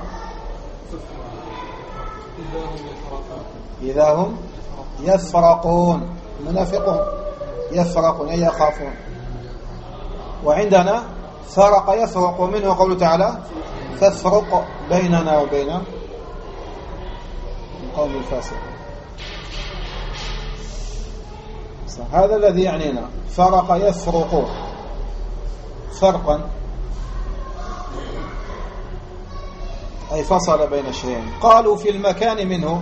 إذا هم يفرقون. منافقهم يفرقون أي يخافون. وعندنا فرق يفرق، ومنه قول تعالى فافرق بيننا وبين القوم الفاسقين. هذا الذي يعنينا. فرق يفرق فرقا أي فصل بين الشيئين. قالوا في المكان منه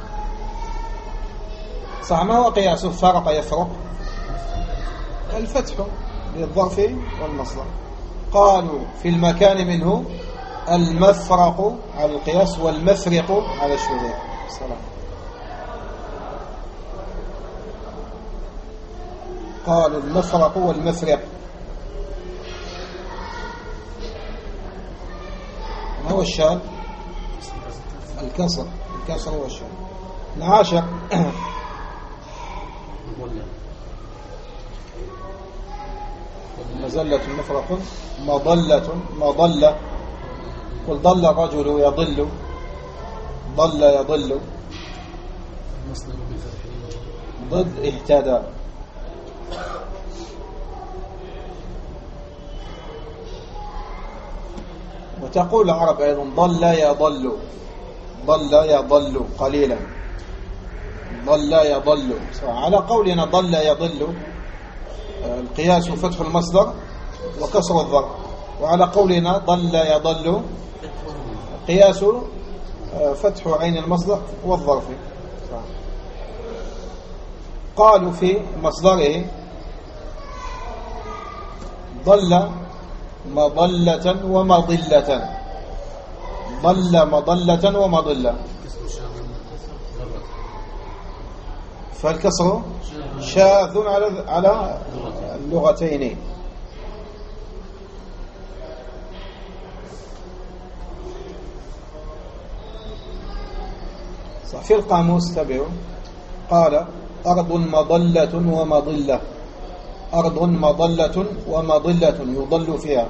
صح. ما هو قياسه فرق يفرق؟ الفتح للظرف والمصدر. قالوا في المكان منه المفرق على القياس والمفرق على الشذوذ. السلام. قالوا المفرق والمفرق. ما هو الشاذ؟ الكسر. الكسر هو الشاذ. 10 مزلة مفرق. مضلة. مضلة قل ضل الرجل يضل. ضل يضل ضد اهتدى. وتقول العرب أيضا ضل يضل. ضل يضل قليلا. ضل يضل. على قولنا ضل يضل القياس فتح المصدر وكسر الظرف، وعلى قولنا ضل يضل قياس فتح عين المصدر والظرف. قالوا في مصدره ضل مضلة ومضلة. ضل مضلة ومضلة. فالكسر شاذ على اللغتين. في القاموس تبعه قال أرض مضلة ومضلة. أرض مضلة ومضلة يضل فيها.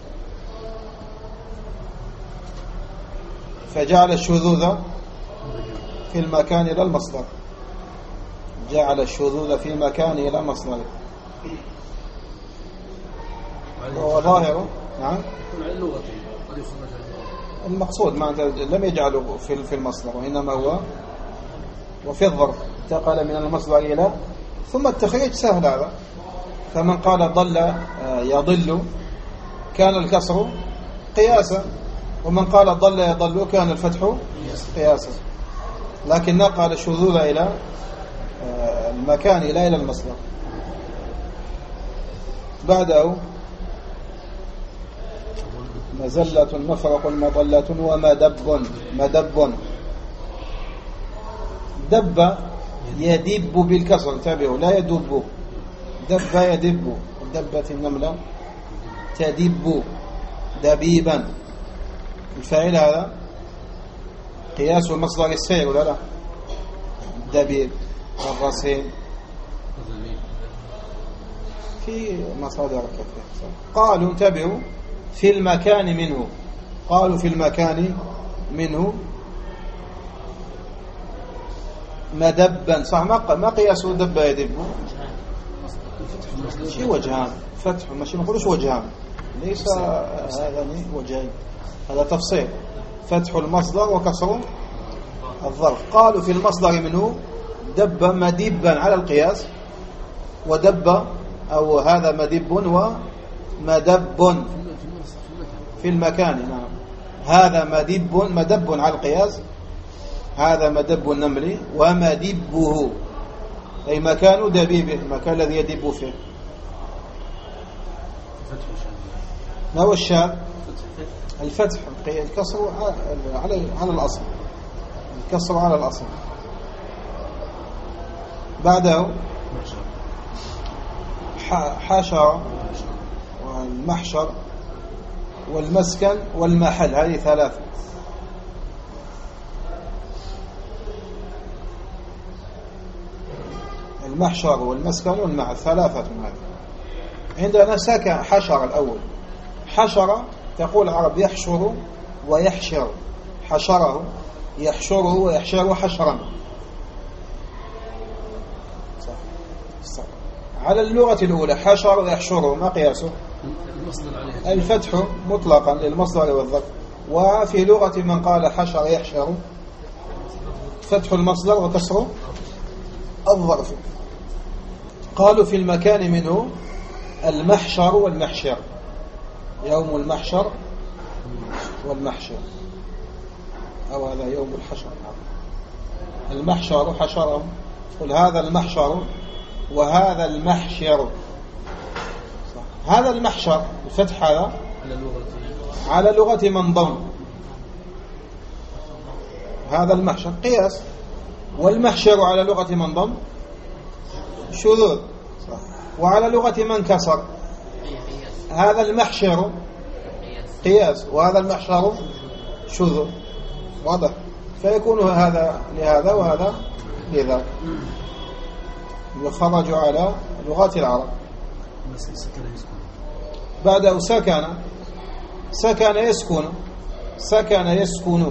فجعل الشذوذ في المكان إلى المصدر. جعل الشذوذ في مكان إلى مصدر. وهو ظاهر. نعم. المقصود ما لم يجعله في المصدر، وإنما هو وفي الظرف. انتقل من المصدر إلى ثم التخريج سهل هذا. فمن قال ضل يضل كان الكسر قياسا، ومن قال ضل يضل كان الفتح قياسا، لكن نقل الشذوذ إلى المكان لا إلى المصدر. بعده مزلة مفرق مضلة ومدب. مدب دب يدب بالكسر، انتبهوا لا يدب، دب يدب، دبت النملة تدب دبيبا. الفاعل هذا قياس المصدر السير ولا لا؟ دبيب الرصين في مصادر كثيرة. قالوا انتبهوا في المكان منه، قالوا في المكان منه مدبا، صح؟ ما قياسه دب يدب؟ شي وجهان، فتح ماشي، ما نقولوش وجهان، ليس هذا وجهين، هذا تفصيل، فتح المصدر وكسر الظرف. قالوا في المصدر منه دب مدبا على القياس، ودب أو هذا مدب ومدب في المكان. نعم، هذا مدب على القياس، هذا مدب النمل ومدبه أي مكان دبيبه، المكان الذي يدب فيه. ما هو الشاذ؟ الفتح، الكسر على الأصل، الكسر على الأصل. بعده حشر والمحشر والمسكن والمحل، هذه ثلاثة. المحشر والمسكن والمحل ثلاثة. عندنا سكن حشر الأول، حشر تقول العرب يحشر ويحشر، حشره يحشره ويحشره حشرا، صح. على اللغة الأولى حشر ويحشره ما قياسه؟ الفتح مطلقا للمصدر والظرف. وفي لغة من قال حشر يحشر فتح المصدر وكسر الظرف. قالوا في المكان منه المحشر والمحشر، يوم المحشر والمحشر، أو هذا يوم الحشر. المحشر حشرهم، قل هذا المحشر وهذا المحشر، صح. هذا المحشر الفتح هذا على لغة من ضم، هذا المحشر قياس، والمحشر على لغة من ضم شذوذ، صح. وعلى لغة من كسر هذا المحشر قياس، وهذا المحشر شذوذ، واضح. فيكون هذا لهذا وهذا لذا، يخرج على لغات العرب. بعد سكن، سكن يسكن، سكن يسكن.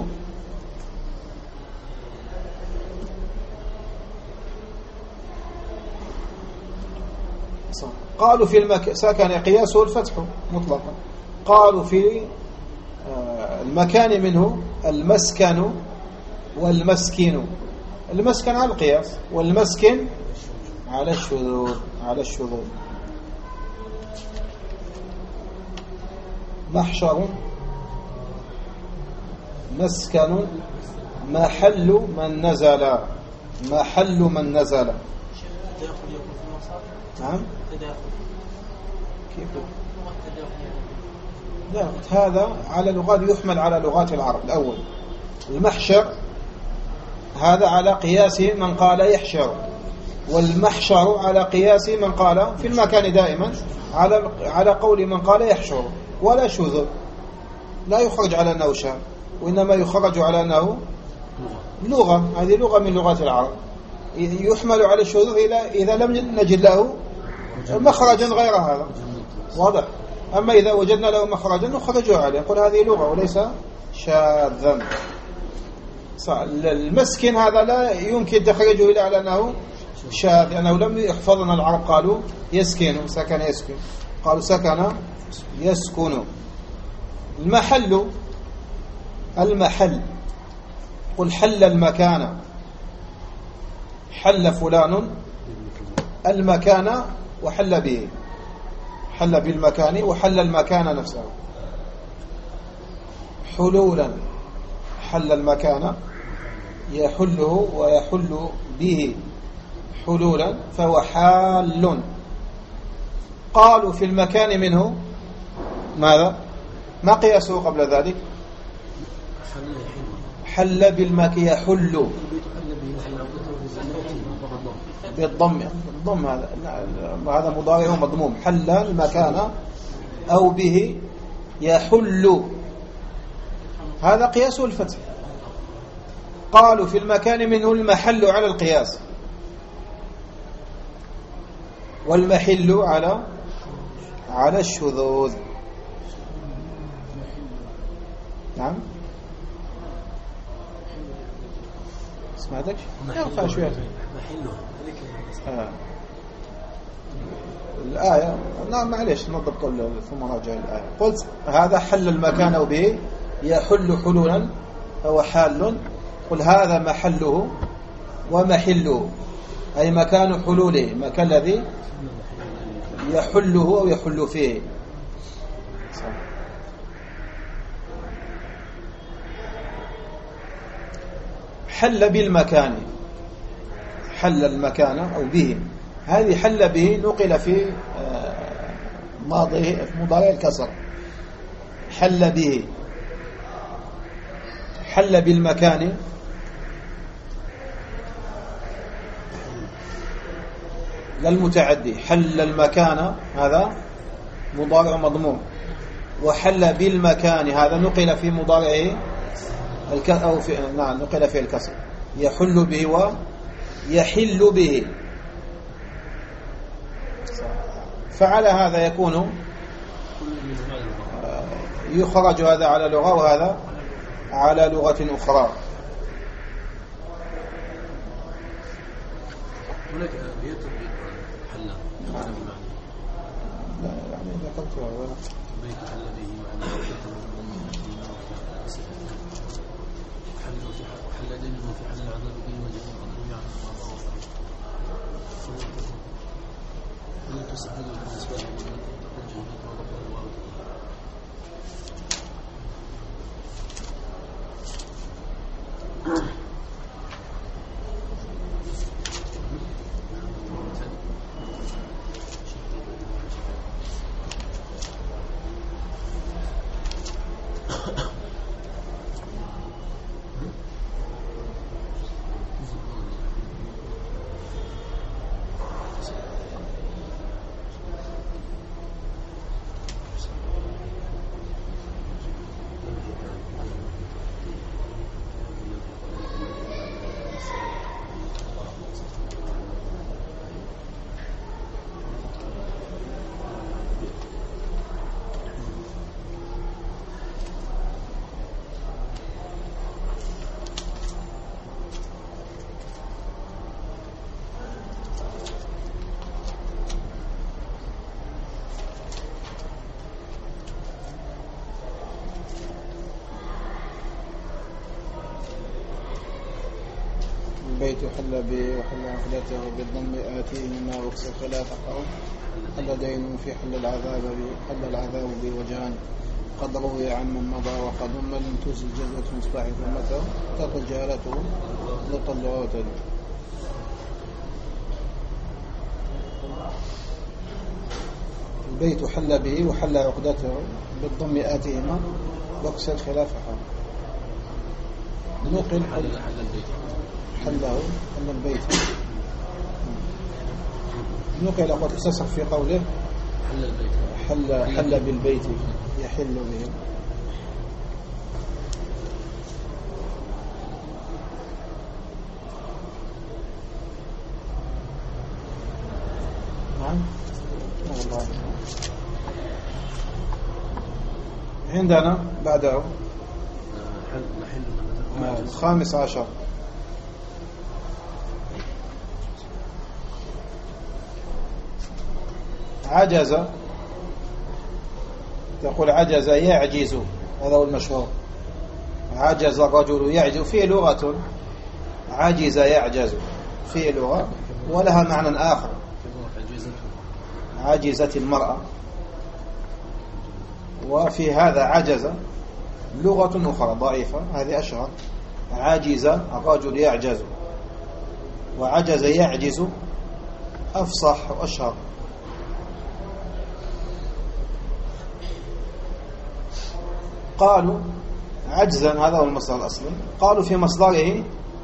قالوا في سكن قياسه الفتح مطلقا. قالوا في المكان منه المسكن والمسكن، المسكن على القياس والمسكن على الشذوذ، على الشذوذ. محشر مسكن محل من نزل، محل من نزل. نعم كيف؟ لا، هذا على لغات يحمل على لغات العرب. الأول المحشر هذا على قياس من قال يحشر، والمحشر على قياس من قال في المكان دائما على قول من قال يحشر، ولا شذوذ، لا يخرج على أنه شاذ، وإنما يخرج على أنه لغة، هذه لغة من لغات العرب، يحمل على الشذوذ إذا لم نجد له مخرجا غير هذا، واضح. أما إذا وجدنا له مخرجا نخرجه عليه، نقول هذه لغة وليس شاذا. المسكن هذا لا يمكن تخرجه إلى على أنه شاذ، لأنه لم يحفظنا العرب، قالوا يسكن، سكن يسكن، قالوا سكن يسكن. المحل، المحل قل حل المكان، حل فلان المكان وحل به، حل بالمكان وحل المكان نفسه. حلولا حل المكان يحله ويحل به حلولا فهو حال. قالوا في المكان منه ماذا؟ ما قياسه قبل ذلك؟ حل بالمكان يحل بالضم، الضم هذا مضارع مضموم. حل المكان أو به يحل، هذا قياسه الفتح. قالوا في المكان منه المحل على القياس، والمحل على الشذوذ. نعم سمعتك؟ يرفع شوية الآية. نعم معليش نضبط ثم راجع الآية. قلت هذا حل المكان به يحل حلولا فهو حال. قل هذا محله ومحله، أي مكان حلوله، مكان الذي يحله أو يحل فيه. حل بالمكان، حل المكان أو به، هذه حل به نقل في ماضيه في مضارع الكسر. حل به، حل بالمكان للمتعدي. حل المكان هذا مضارع مضموم، وحل بالمكان هذا نقل في مضارعه أو في نعم نقل في الكسر. يحل به ويحل به. فعلى هذا يكون يخرج هذا على لغة وهذا على لغة أخرى. هناك يترك حل لا يعني ذكرتها بيت حل به معنى حل دين في حل العذاب به وجه قدر يعني الله تسهل بالنسبة له البيت حل به وحل عقدته بالضم آتيه مما وكسر خلافه. حل دين في حل العذاب به، حل العذاب بوجهان قد روي عن من مضى وقد لم تزل جزوة مصباح ثمته تقل جهالته لطل عوتد. البيت حل به وحل عقدته بالضم آتيهما وكسر خلافه. نقل حله حل البيت، نقل قد اختصر في قوله حل بالبيت يحل به. نعم والله. عندنا بعده 15. عجز، تقول عجز يعجز، هذا هو المشهور. عجز الرجل يعجز، فيه لغة عجز يعجز، فيه لغة ولها معنى آخر. عجزت المرأة، وفي هذا عجز لغة أخرى ضعيفة هذه أشهر، عجز الرجل يعجز، وعجز يعجز أفصح وأشهر. قالوا عجزا هذا هو المصدر الأصلي. قالوا في مصدره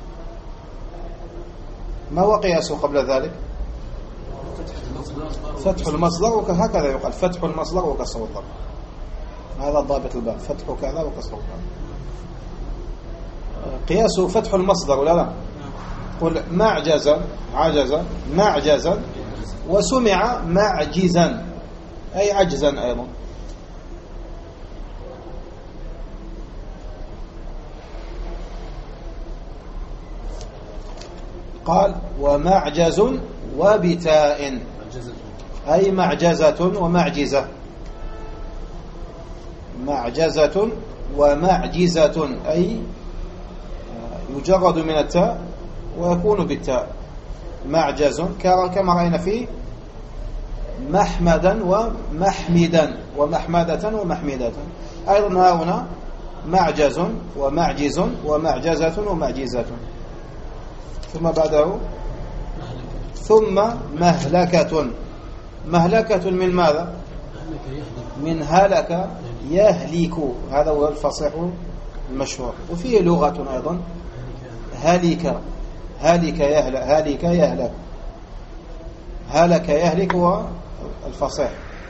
ما هو قياسه قبل ذلك؟ فتح المصدر، وهكذا يقال فتح المصدر وكسر الضرب، هذا ضابط الباب، فتح كذا وكسر الضرب. قياسه فتح المصدر ولا لا؟ قل معجزا، عجزا معجزا، وسمع معجزا أي عجزا أيضا. قال ومعجز وبتاء أي معجزة ومعجزة، معجزة ومعجزة أي يجرد من التاء ويكون بالتاء معجز، كما رأينا فيه محمدا ومحمدا ومحمدة ومحمدة. أيضا هنا معجز ومعجز ومعجزة ومعجزة. ثم بعده ثم مهلكة. مهلكة من ماذا؟ من هلك يهلك، هذا هو الفصيح المشهور. وفيه لغة أيضا هلك، هلك يهلك، هلك يهلك، هلك يهلك هو الفصيح.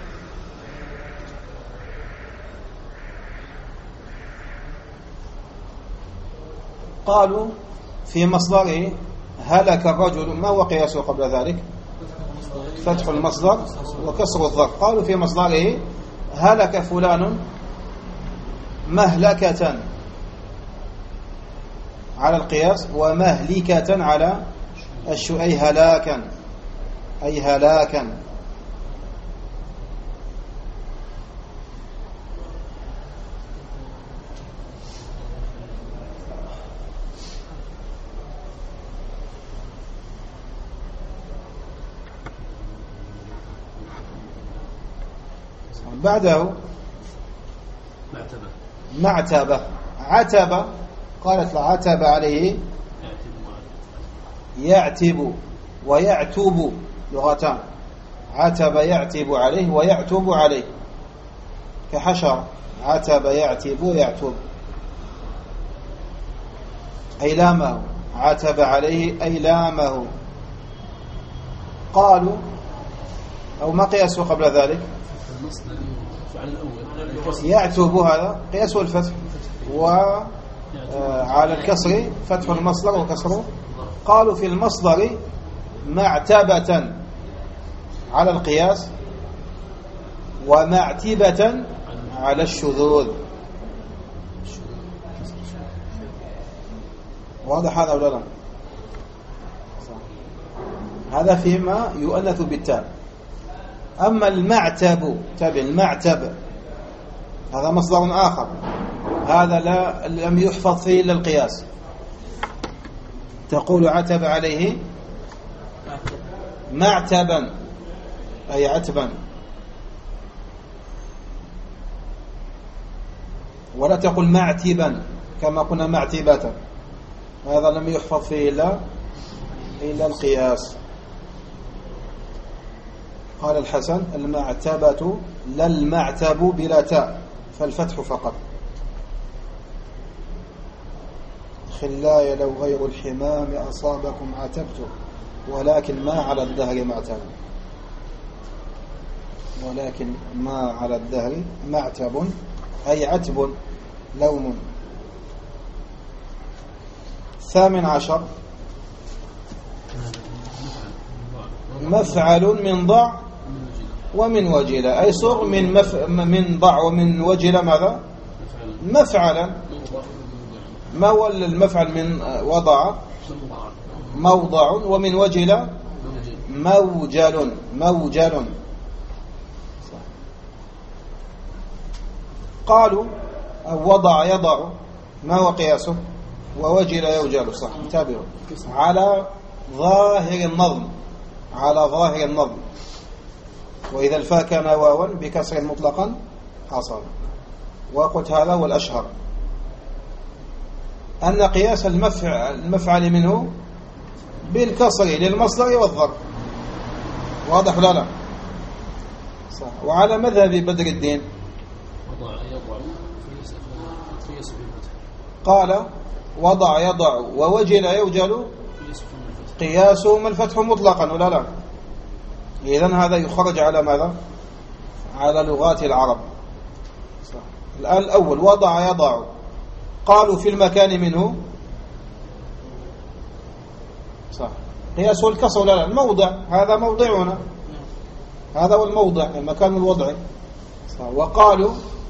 قالوا في مصدره هلك الرجل ما هو قياسه قبل ذلك؟ فتح المصدر وكسر الظرف. قالوا في مصدره هلك فلان مهلكة على القياس، ومهلكة على أي هلاكا، أي هلاكا. بعده معتبة. عتبة قالت عتب عليه يعتب ويعتب، لغتان، عتب يعتب عليه ويعتب عليه، كحشر عتب يعتب ويعتب أي لامه، عتب عليه أي لامه. قالوا أو ما قياسه قبل ذلك؟ يعتب هذا قياسه الفتح، وعلى الكسر فتح المصدر وكسره. قالوا في المصدر معتبة على القياس، ومعتبة على الشذوذ. واضح هذا ولا لا؟ هذا فيما يؤنث بالتاء. أما المعتب، تابع المعتب هذا مصدر آخر، هذا لم يحفظ فيه إلا القياس. تقول عتب عليه معتبا أي عتبا، ولا تقول معتبا كما قلنا معتبة، هذا لم يحفظ فيه إلا القياس. قال الحسن المعتبة لا المعتب بلا تاء، فالفتح فقط. خلاي لو غير الحمام أصابكم عتبت، ولكن ما على الدهر معتب، ولكن ما على الدهر معتب أي عتب لوم. 18 مفعل من ضع ومن وجل، أي صغ من ضع ومن وجل ماذا؟ مفعلا. ما هو المفعل من وضع؟ موضع، ومن وجل موجل، موجل. قالوا وضع يضع ما هو قياسه؟ ووجل يوجل، صح، انتبهوا على ظاهر النظم، على ظاهر النظم. وإذا الفاء كان واوا بكسر مطلقا حصل. وقلت هذا هو الأشهر، أن قياس المفعل منه بالكسر للمصدر والظرف. واضح ولا لا؟ صح. وعلى مذهب بدر الدين قال وضع يضع ووجل يوجل قياسهما الفتح مطلقا ولا لا؟ إذن هذا يخرج على ماذا؟ على لغات العرب. صح. الآن الأول وضع يضع، قالوا في المكان منه صح قياسه الكسر ولا لا؟ الموضع، هذا موضعنا، هذا هو الموضع المكان الوضعي. صح. وقالوا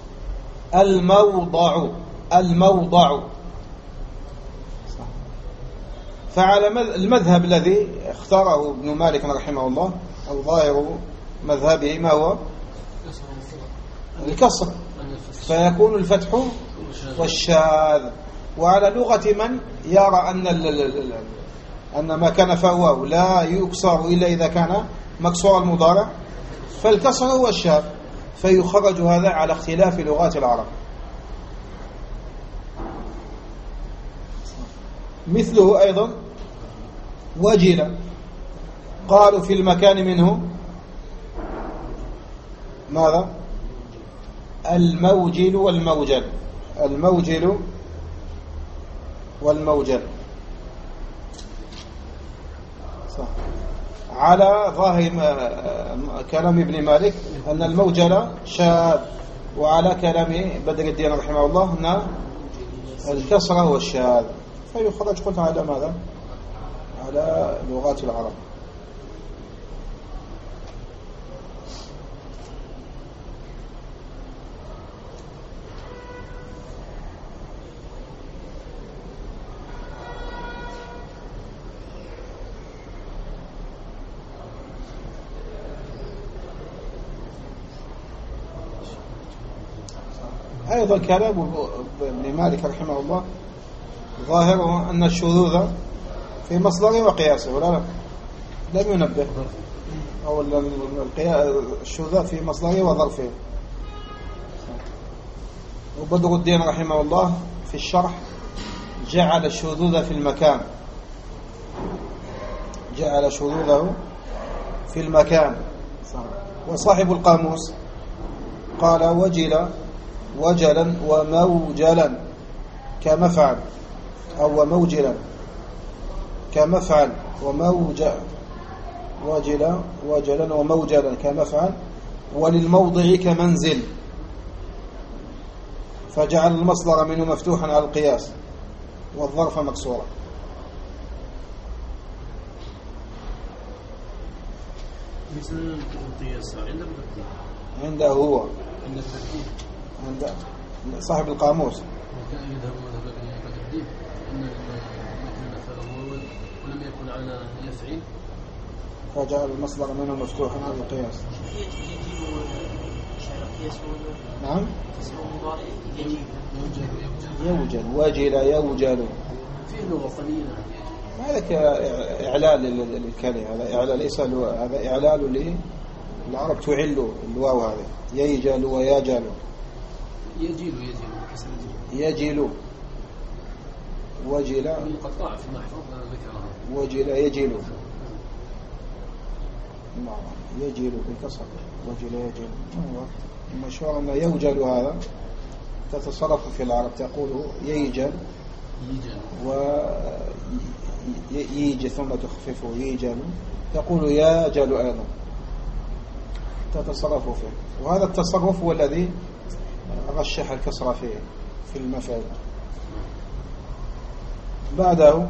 الموضع صح. فعلى المذهب الذي اختاره ابن مالك رحمه الله أو ظاهر مذهبه ما هو؟ الكسر، فيكون الفتح والشاذ. وعلى لغة من يرى أن ما كان فهو لا يكسر إلا إذا كان مكسور المضارع، فالكسر هو الشاذ، فيخرج هذا على اختلاف لغات العرب. مثله أيضا وجل، قالوا في المكان منه ماذا؟ الموجل والموجل، الموجل والموجل صح. على ظاهر كلام ابن مالك أن الموجل شاذ، وعلى كلام بدر الدين رحمه الله أن الكسر هو الشاذ، فيخرج قلت على ماذا؟ على لغات العرب. أيضا كلام ابن مالك رحمه الله ظاهره أن الشذوذ في مصدره وقياسه ولا لا؟ لم ينبه، أو الشذوذ في مصدره وظرفه. وبدر الدين رحمه الله في الشرح جعل الشذوذ في المكان، جعل شذوذه في المكان. وصاحب القاموس قال وجل وجلا وموجلا كمفعل، أو موجلا كمفعل، وجل وجلا وموجلا كمفعل، وللموضع كمنزل، فجعل المصدر منه مفتوحا على القياس والظرف مكسورا. مثل القياس عنده هو، عند صاحب القاموس وكان يذهب مذهب ابن الدين أن مثل فهو ولم يكن على يفعل، فجعل المصدر منه مفتوحا على القياس. نعم يوجل، وجل يوجل، فيه لغة قليلة. هذا إعلال للكلمة، هذا إعلال، ليس هذا إعلال للعرب تعل الواو، هذا يجل ويجل، يجل وجل القطاع في المحفوظ ذكرها، وجل يجل، يجل بالكسر، وجل يجل. المشهور أن يوجل هذا تتصرف في العرب، تقول يجل ويجي ثم تخففه يجل، تقول يجل أيضا، تتصرف فيه. وهذا التصرف هو الذي رشح الكسر في المفعول. بعده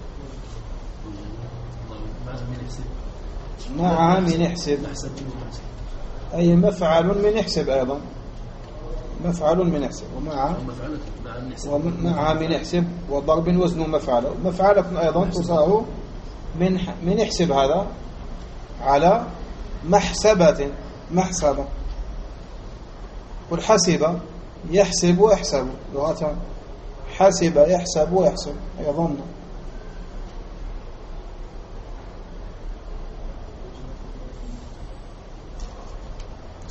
معها من يحسب، أي مفعل من يحسب، أيضا مفعل من يحسب، ومعها من يحسب، وضرب وزن مفعل، مفعلة أيضا تصار من يحسب، هذا على محسبة، محسبة. والحسب يحسب ويحسب، لغتان، حسب يحسب ويحسب، يظن.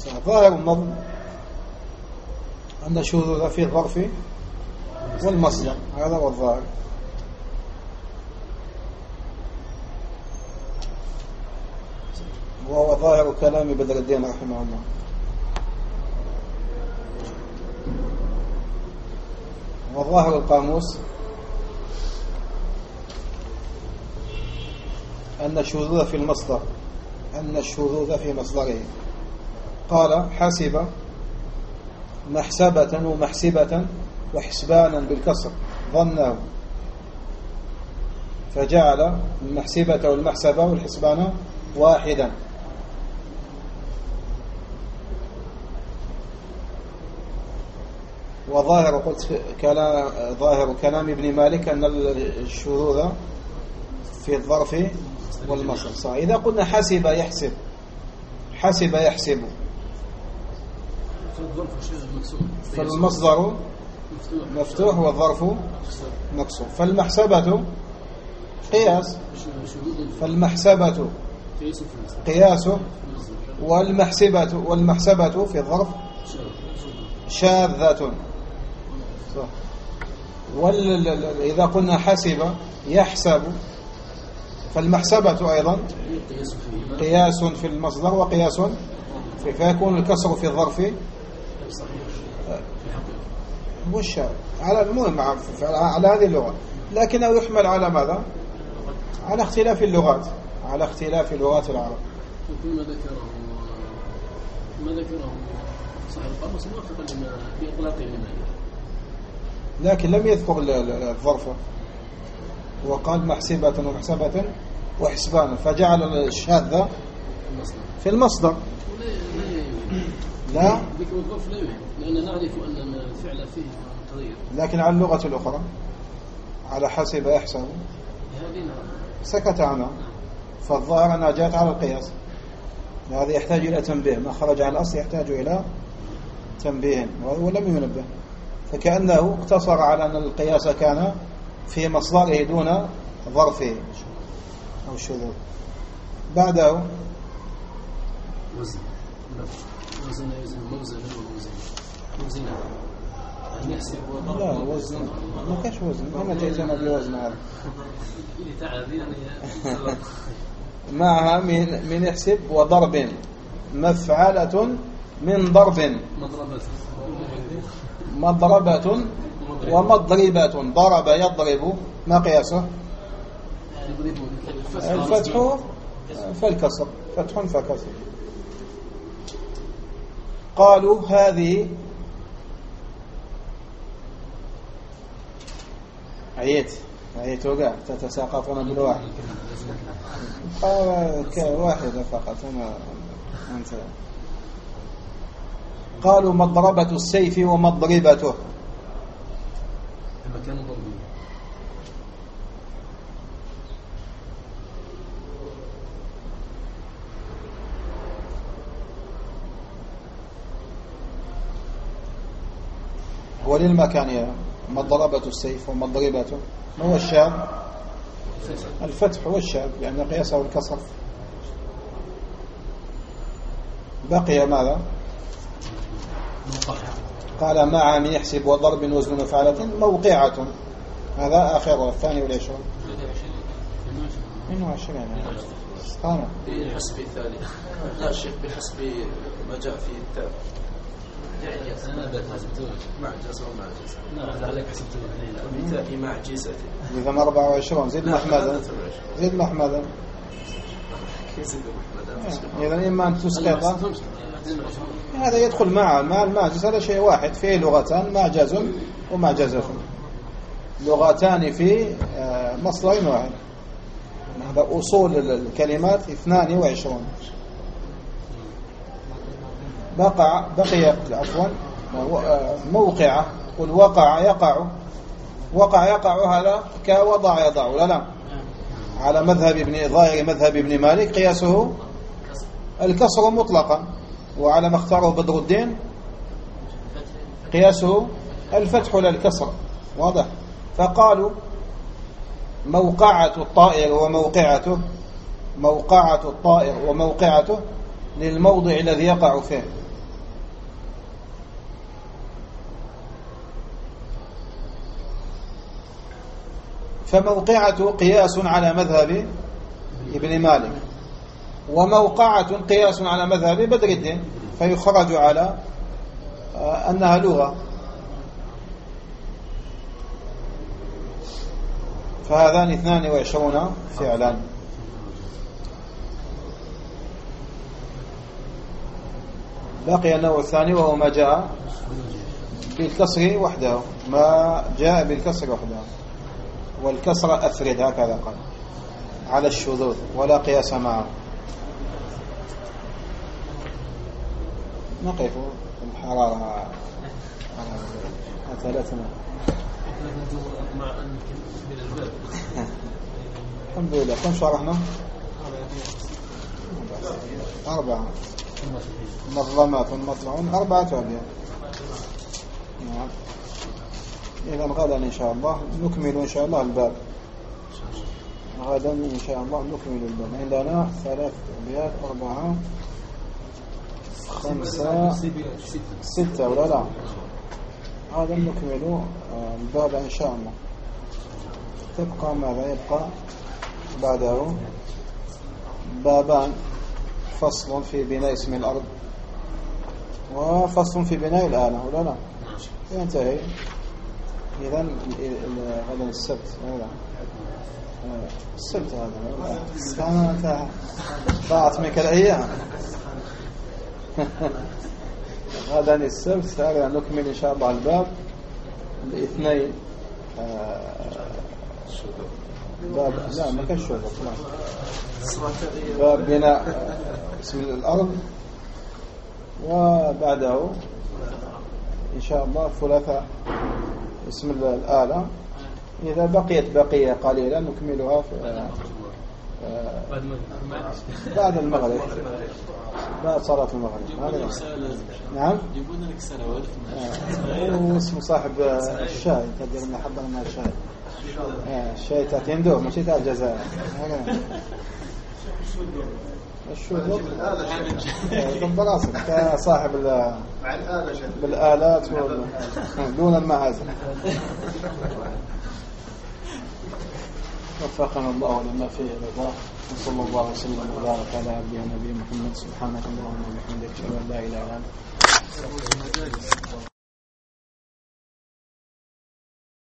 ظاهر النظم أن الشذوذ في الظرف والمصدر، هذا هو الظاهر. وهو ظاهر كلام بدر الدين رحمه الله. وظاهر القاموس أن الشذوذ في المصدر، أن الشذوذ في مصدره. قال حسب محسبة ومحسبة وحسبانا بالكسر ظنه، فجعل المحسبة والمحسبة والحسبان واحدا. وظاهر قلت ظاهر كلام ابن مالك أن الشذوذ في الظرف والمصدر صح. إذا قلنا حسب يحسب، حسب يحسب، فالمصدر مفتوح والظرف مكسور. فالمحسبة قياس، فالمحسبة قياس، والمحسبة في الظرف شاذة. إذا قلنا حسب يحسب، فالمحسبة أيضا قياس في المصدر وقياس فيكون الكسر في الظرف والشاذ على المهم على هذه اللغة، لكنه يحمل على ماذا؟ على اختلاف اللغات، على اختلاف لغات العرب. ما ذكره صاحب القاموس موافقا بإطلاقه لمالك، لكن لم يذكر الظرف، وقال محسبة ومحسبة وحسبانا، فجعل الشاذ في المصدر. لا ذكر الظرف لا يهم، لأننا نعرف أن الفعل فيه تغيير، لكن على اللغة الأخرى على حسب يحسب سكت عنها، فالظاهر أنها جاءت على القياس. هذا يحتاج إلى تنبيه، ما خرج عن الأصل يحتاج إلى تنبيه، ولم ينبه، فكأنه اقتصر على أن القياس كان في مصدره دون ظرفه أو الشذوذ. بعده وزن يزن موزنا وموزنا يحسب. لا وزن ما كاش وزن، ما جئتنا بوزن هذا معها من يحسب وضرب، مفعلة من ضرب، مضربة ومضربة. ضرب يضرب، ما قياسه؟ الفتح فالكسر، فتح فكسر. قالوا هذه عيت وقع تتساقطون بالواحد، واحدة فقط. أنت قالوا مضربة السيف ومضربته، المكان ضربي. وللمكان يا مضربة السيف ومضربته. ما هو الشاذ؟ الفتح والشاذ، لأن يعني قياسه الكسر. بقي ماذا؟ قال مع من يحسب وضرب وزن مفعلة موقعة، هذا آخر الثاني والعشرون 22 قال بحسب الثاني. لا شيخ بحسب ما جاء في التاب معجزة ومعجزة. لا عليك حسبته بالتالي معجزة. إذا 24 زيد محمدا، زيد محمدا. إذا إما أن تسقط، هذا يدخل مع المعجز، هذا شيء واحد، فيه لغتان معجز ومعجزة، لغتان في مصدر واحد. هذا أصول الكلمات 22. بقي عفوا موقعة. قل وقع يقع، وقع يقع، هذا كوضع يضع، لا على مذهب ظاهر مذهب ابن مالك قياسه الكسر مطلقا، وعلى ما اختاره بدر الدين قياسه الفتح للكسر، واضح. فقالوا موقعة الطائر وموقعته، موقعة الطائر وموقعته للموضع الذي يقع فيه، فموقعة قياس على مذهب ابن مالك، وموقعة قياس على مذهب بدر الدين، فيخرج على أنها لغة. فهذان 22 فعلا. بقي النوع الثاني وهو ما جاء بالكسر وحده، ما جاء بالكسر وحده، والكسر أفرد هكذا قال على الشذوذ ولا قياس معه. نقف الحرارة على 3 مع أن من الباب الحمد لله. كم شرحنا؟ 4 منظمات مطلعون 4 أبيات. نعم. إذا غدا إن شاء الله نكمل إن شاء الله الباب. غدا إن شاء الله نكمل الباب. عندنا 3 أبيات 4 5 6 ولا لا؟ هذا نكمل الباب إن شاء الله. تبقى ماذا يبقى بعده؟ بابان، فصل في بناء اسم الأرض وفصل في بناء الآلة ولا لا؟ ينتهي. إذن غدا السبت هذا السبت هذا كانت ضاعت منك الأيام. غدا السبت هذا نكمل إن شاء الله الباب. الاثنين باب لا ما كان شغل باب بناء اسم الأرض، وبعده إن شاء الله الثلاثاء اسم الآلة. إذا بقيت بقية قليلة نكملها في بعد المغرب، بعد صلاة المغرب. نعم. يبون لك سنوات. هو اسمه صاحب الشاي، تقدر لنا حضر لنا الشاي. الشاي تاع تندور ماشي تاع الجزائر. الشو براسك صاحب بالآلات دون المعازف. وفقنا الله لما فيه رضاه، وصلى الله وسلم وبارك على عبده ونبيه محمد. سبحانك اللهم وبحمدك اشهد ان لا اله الا انت.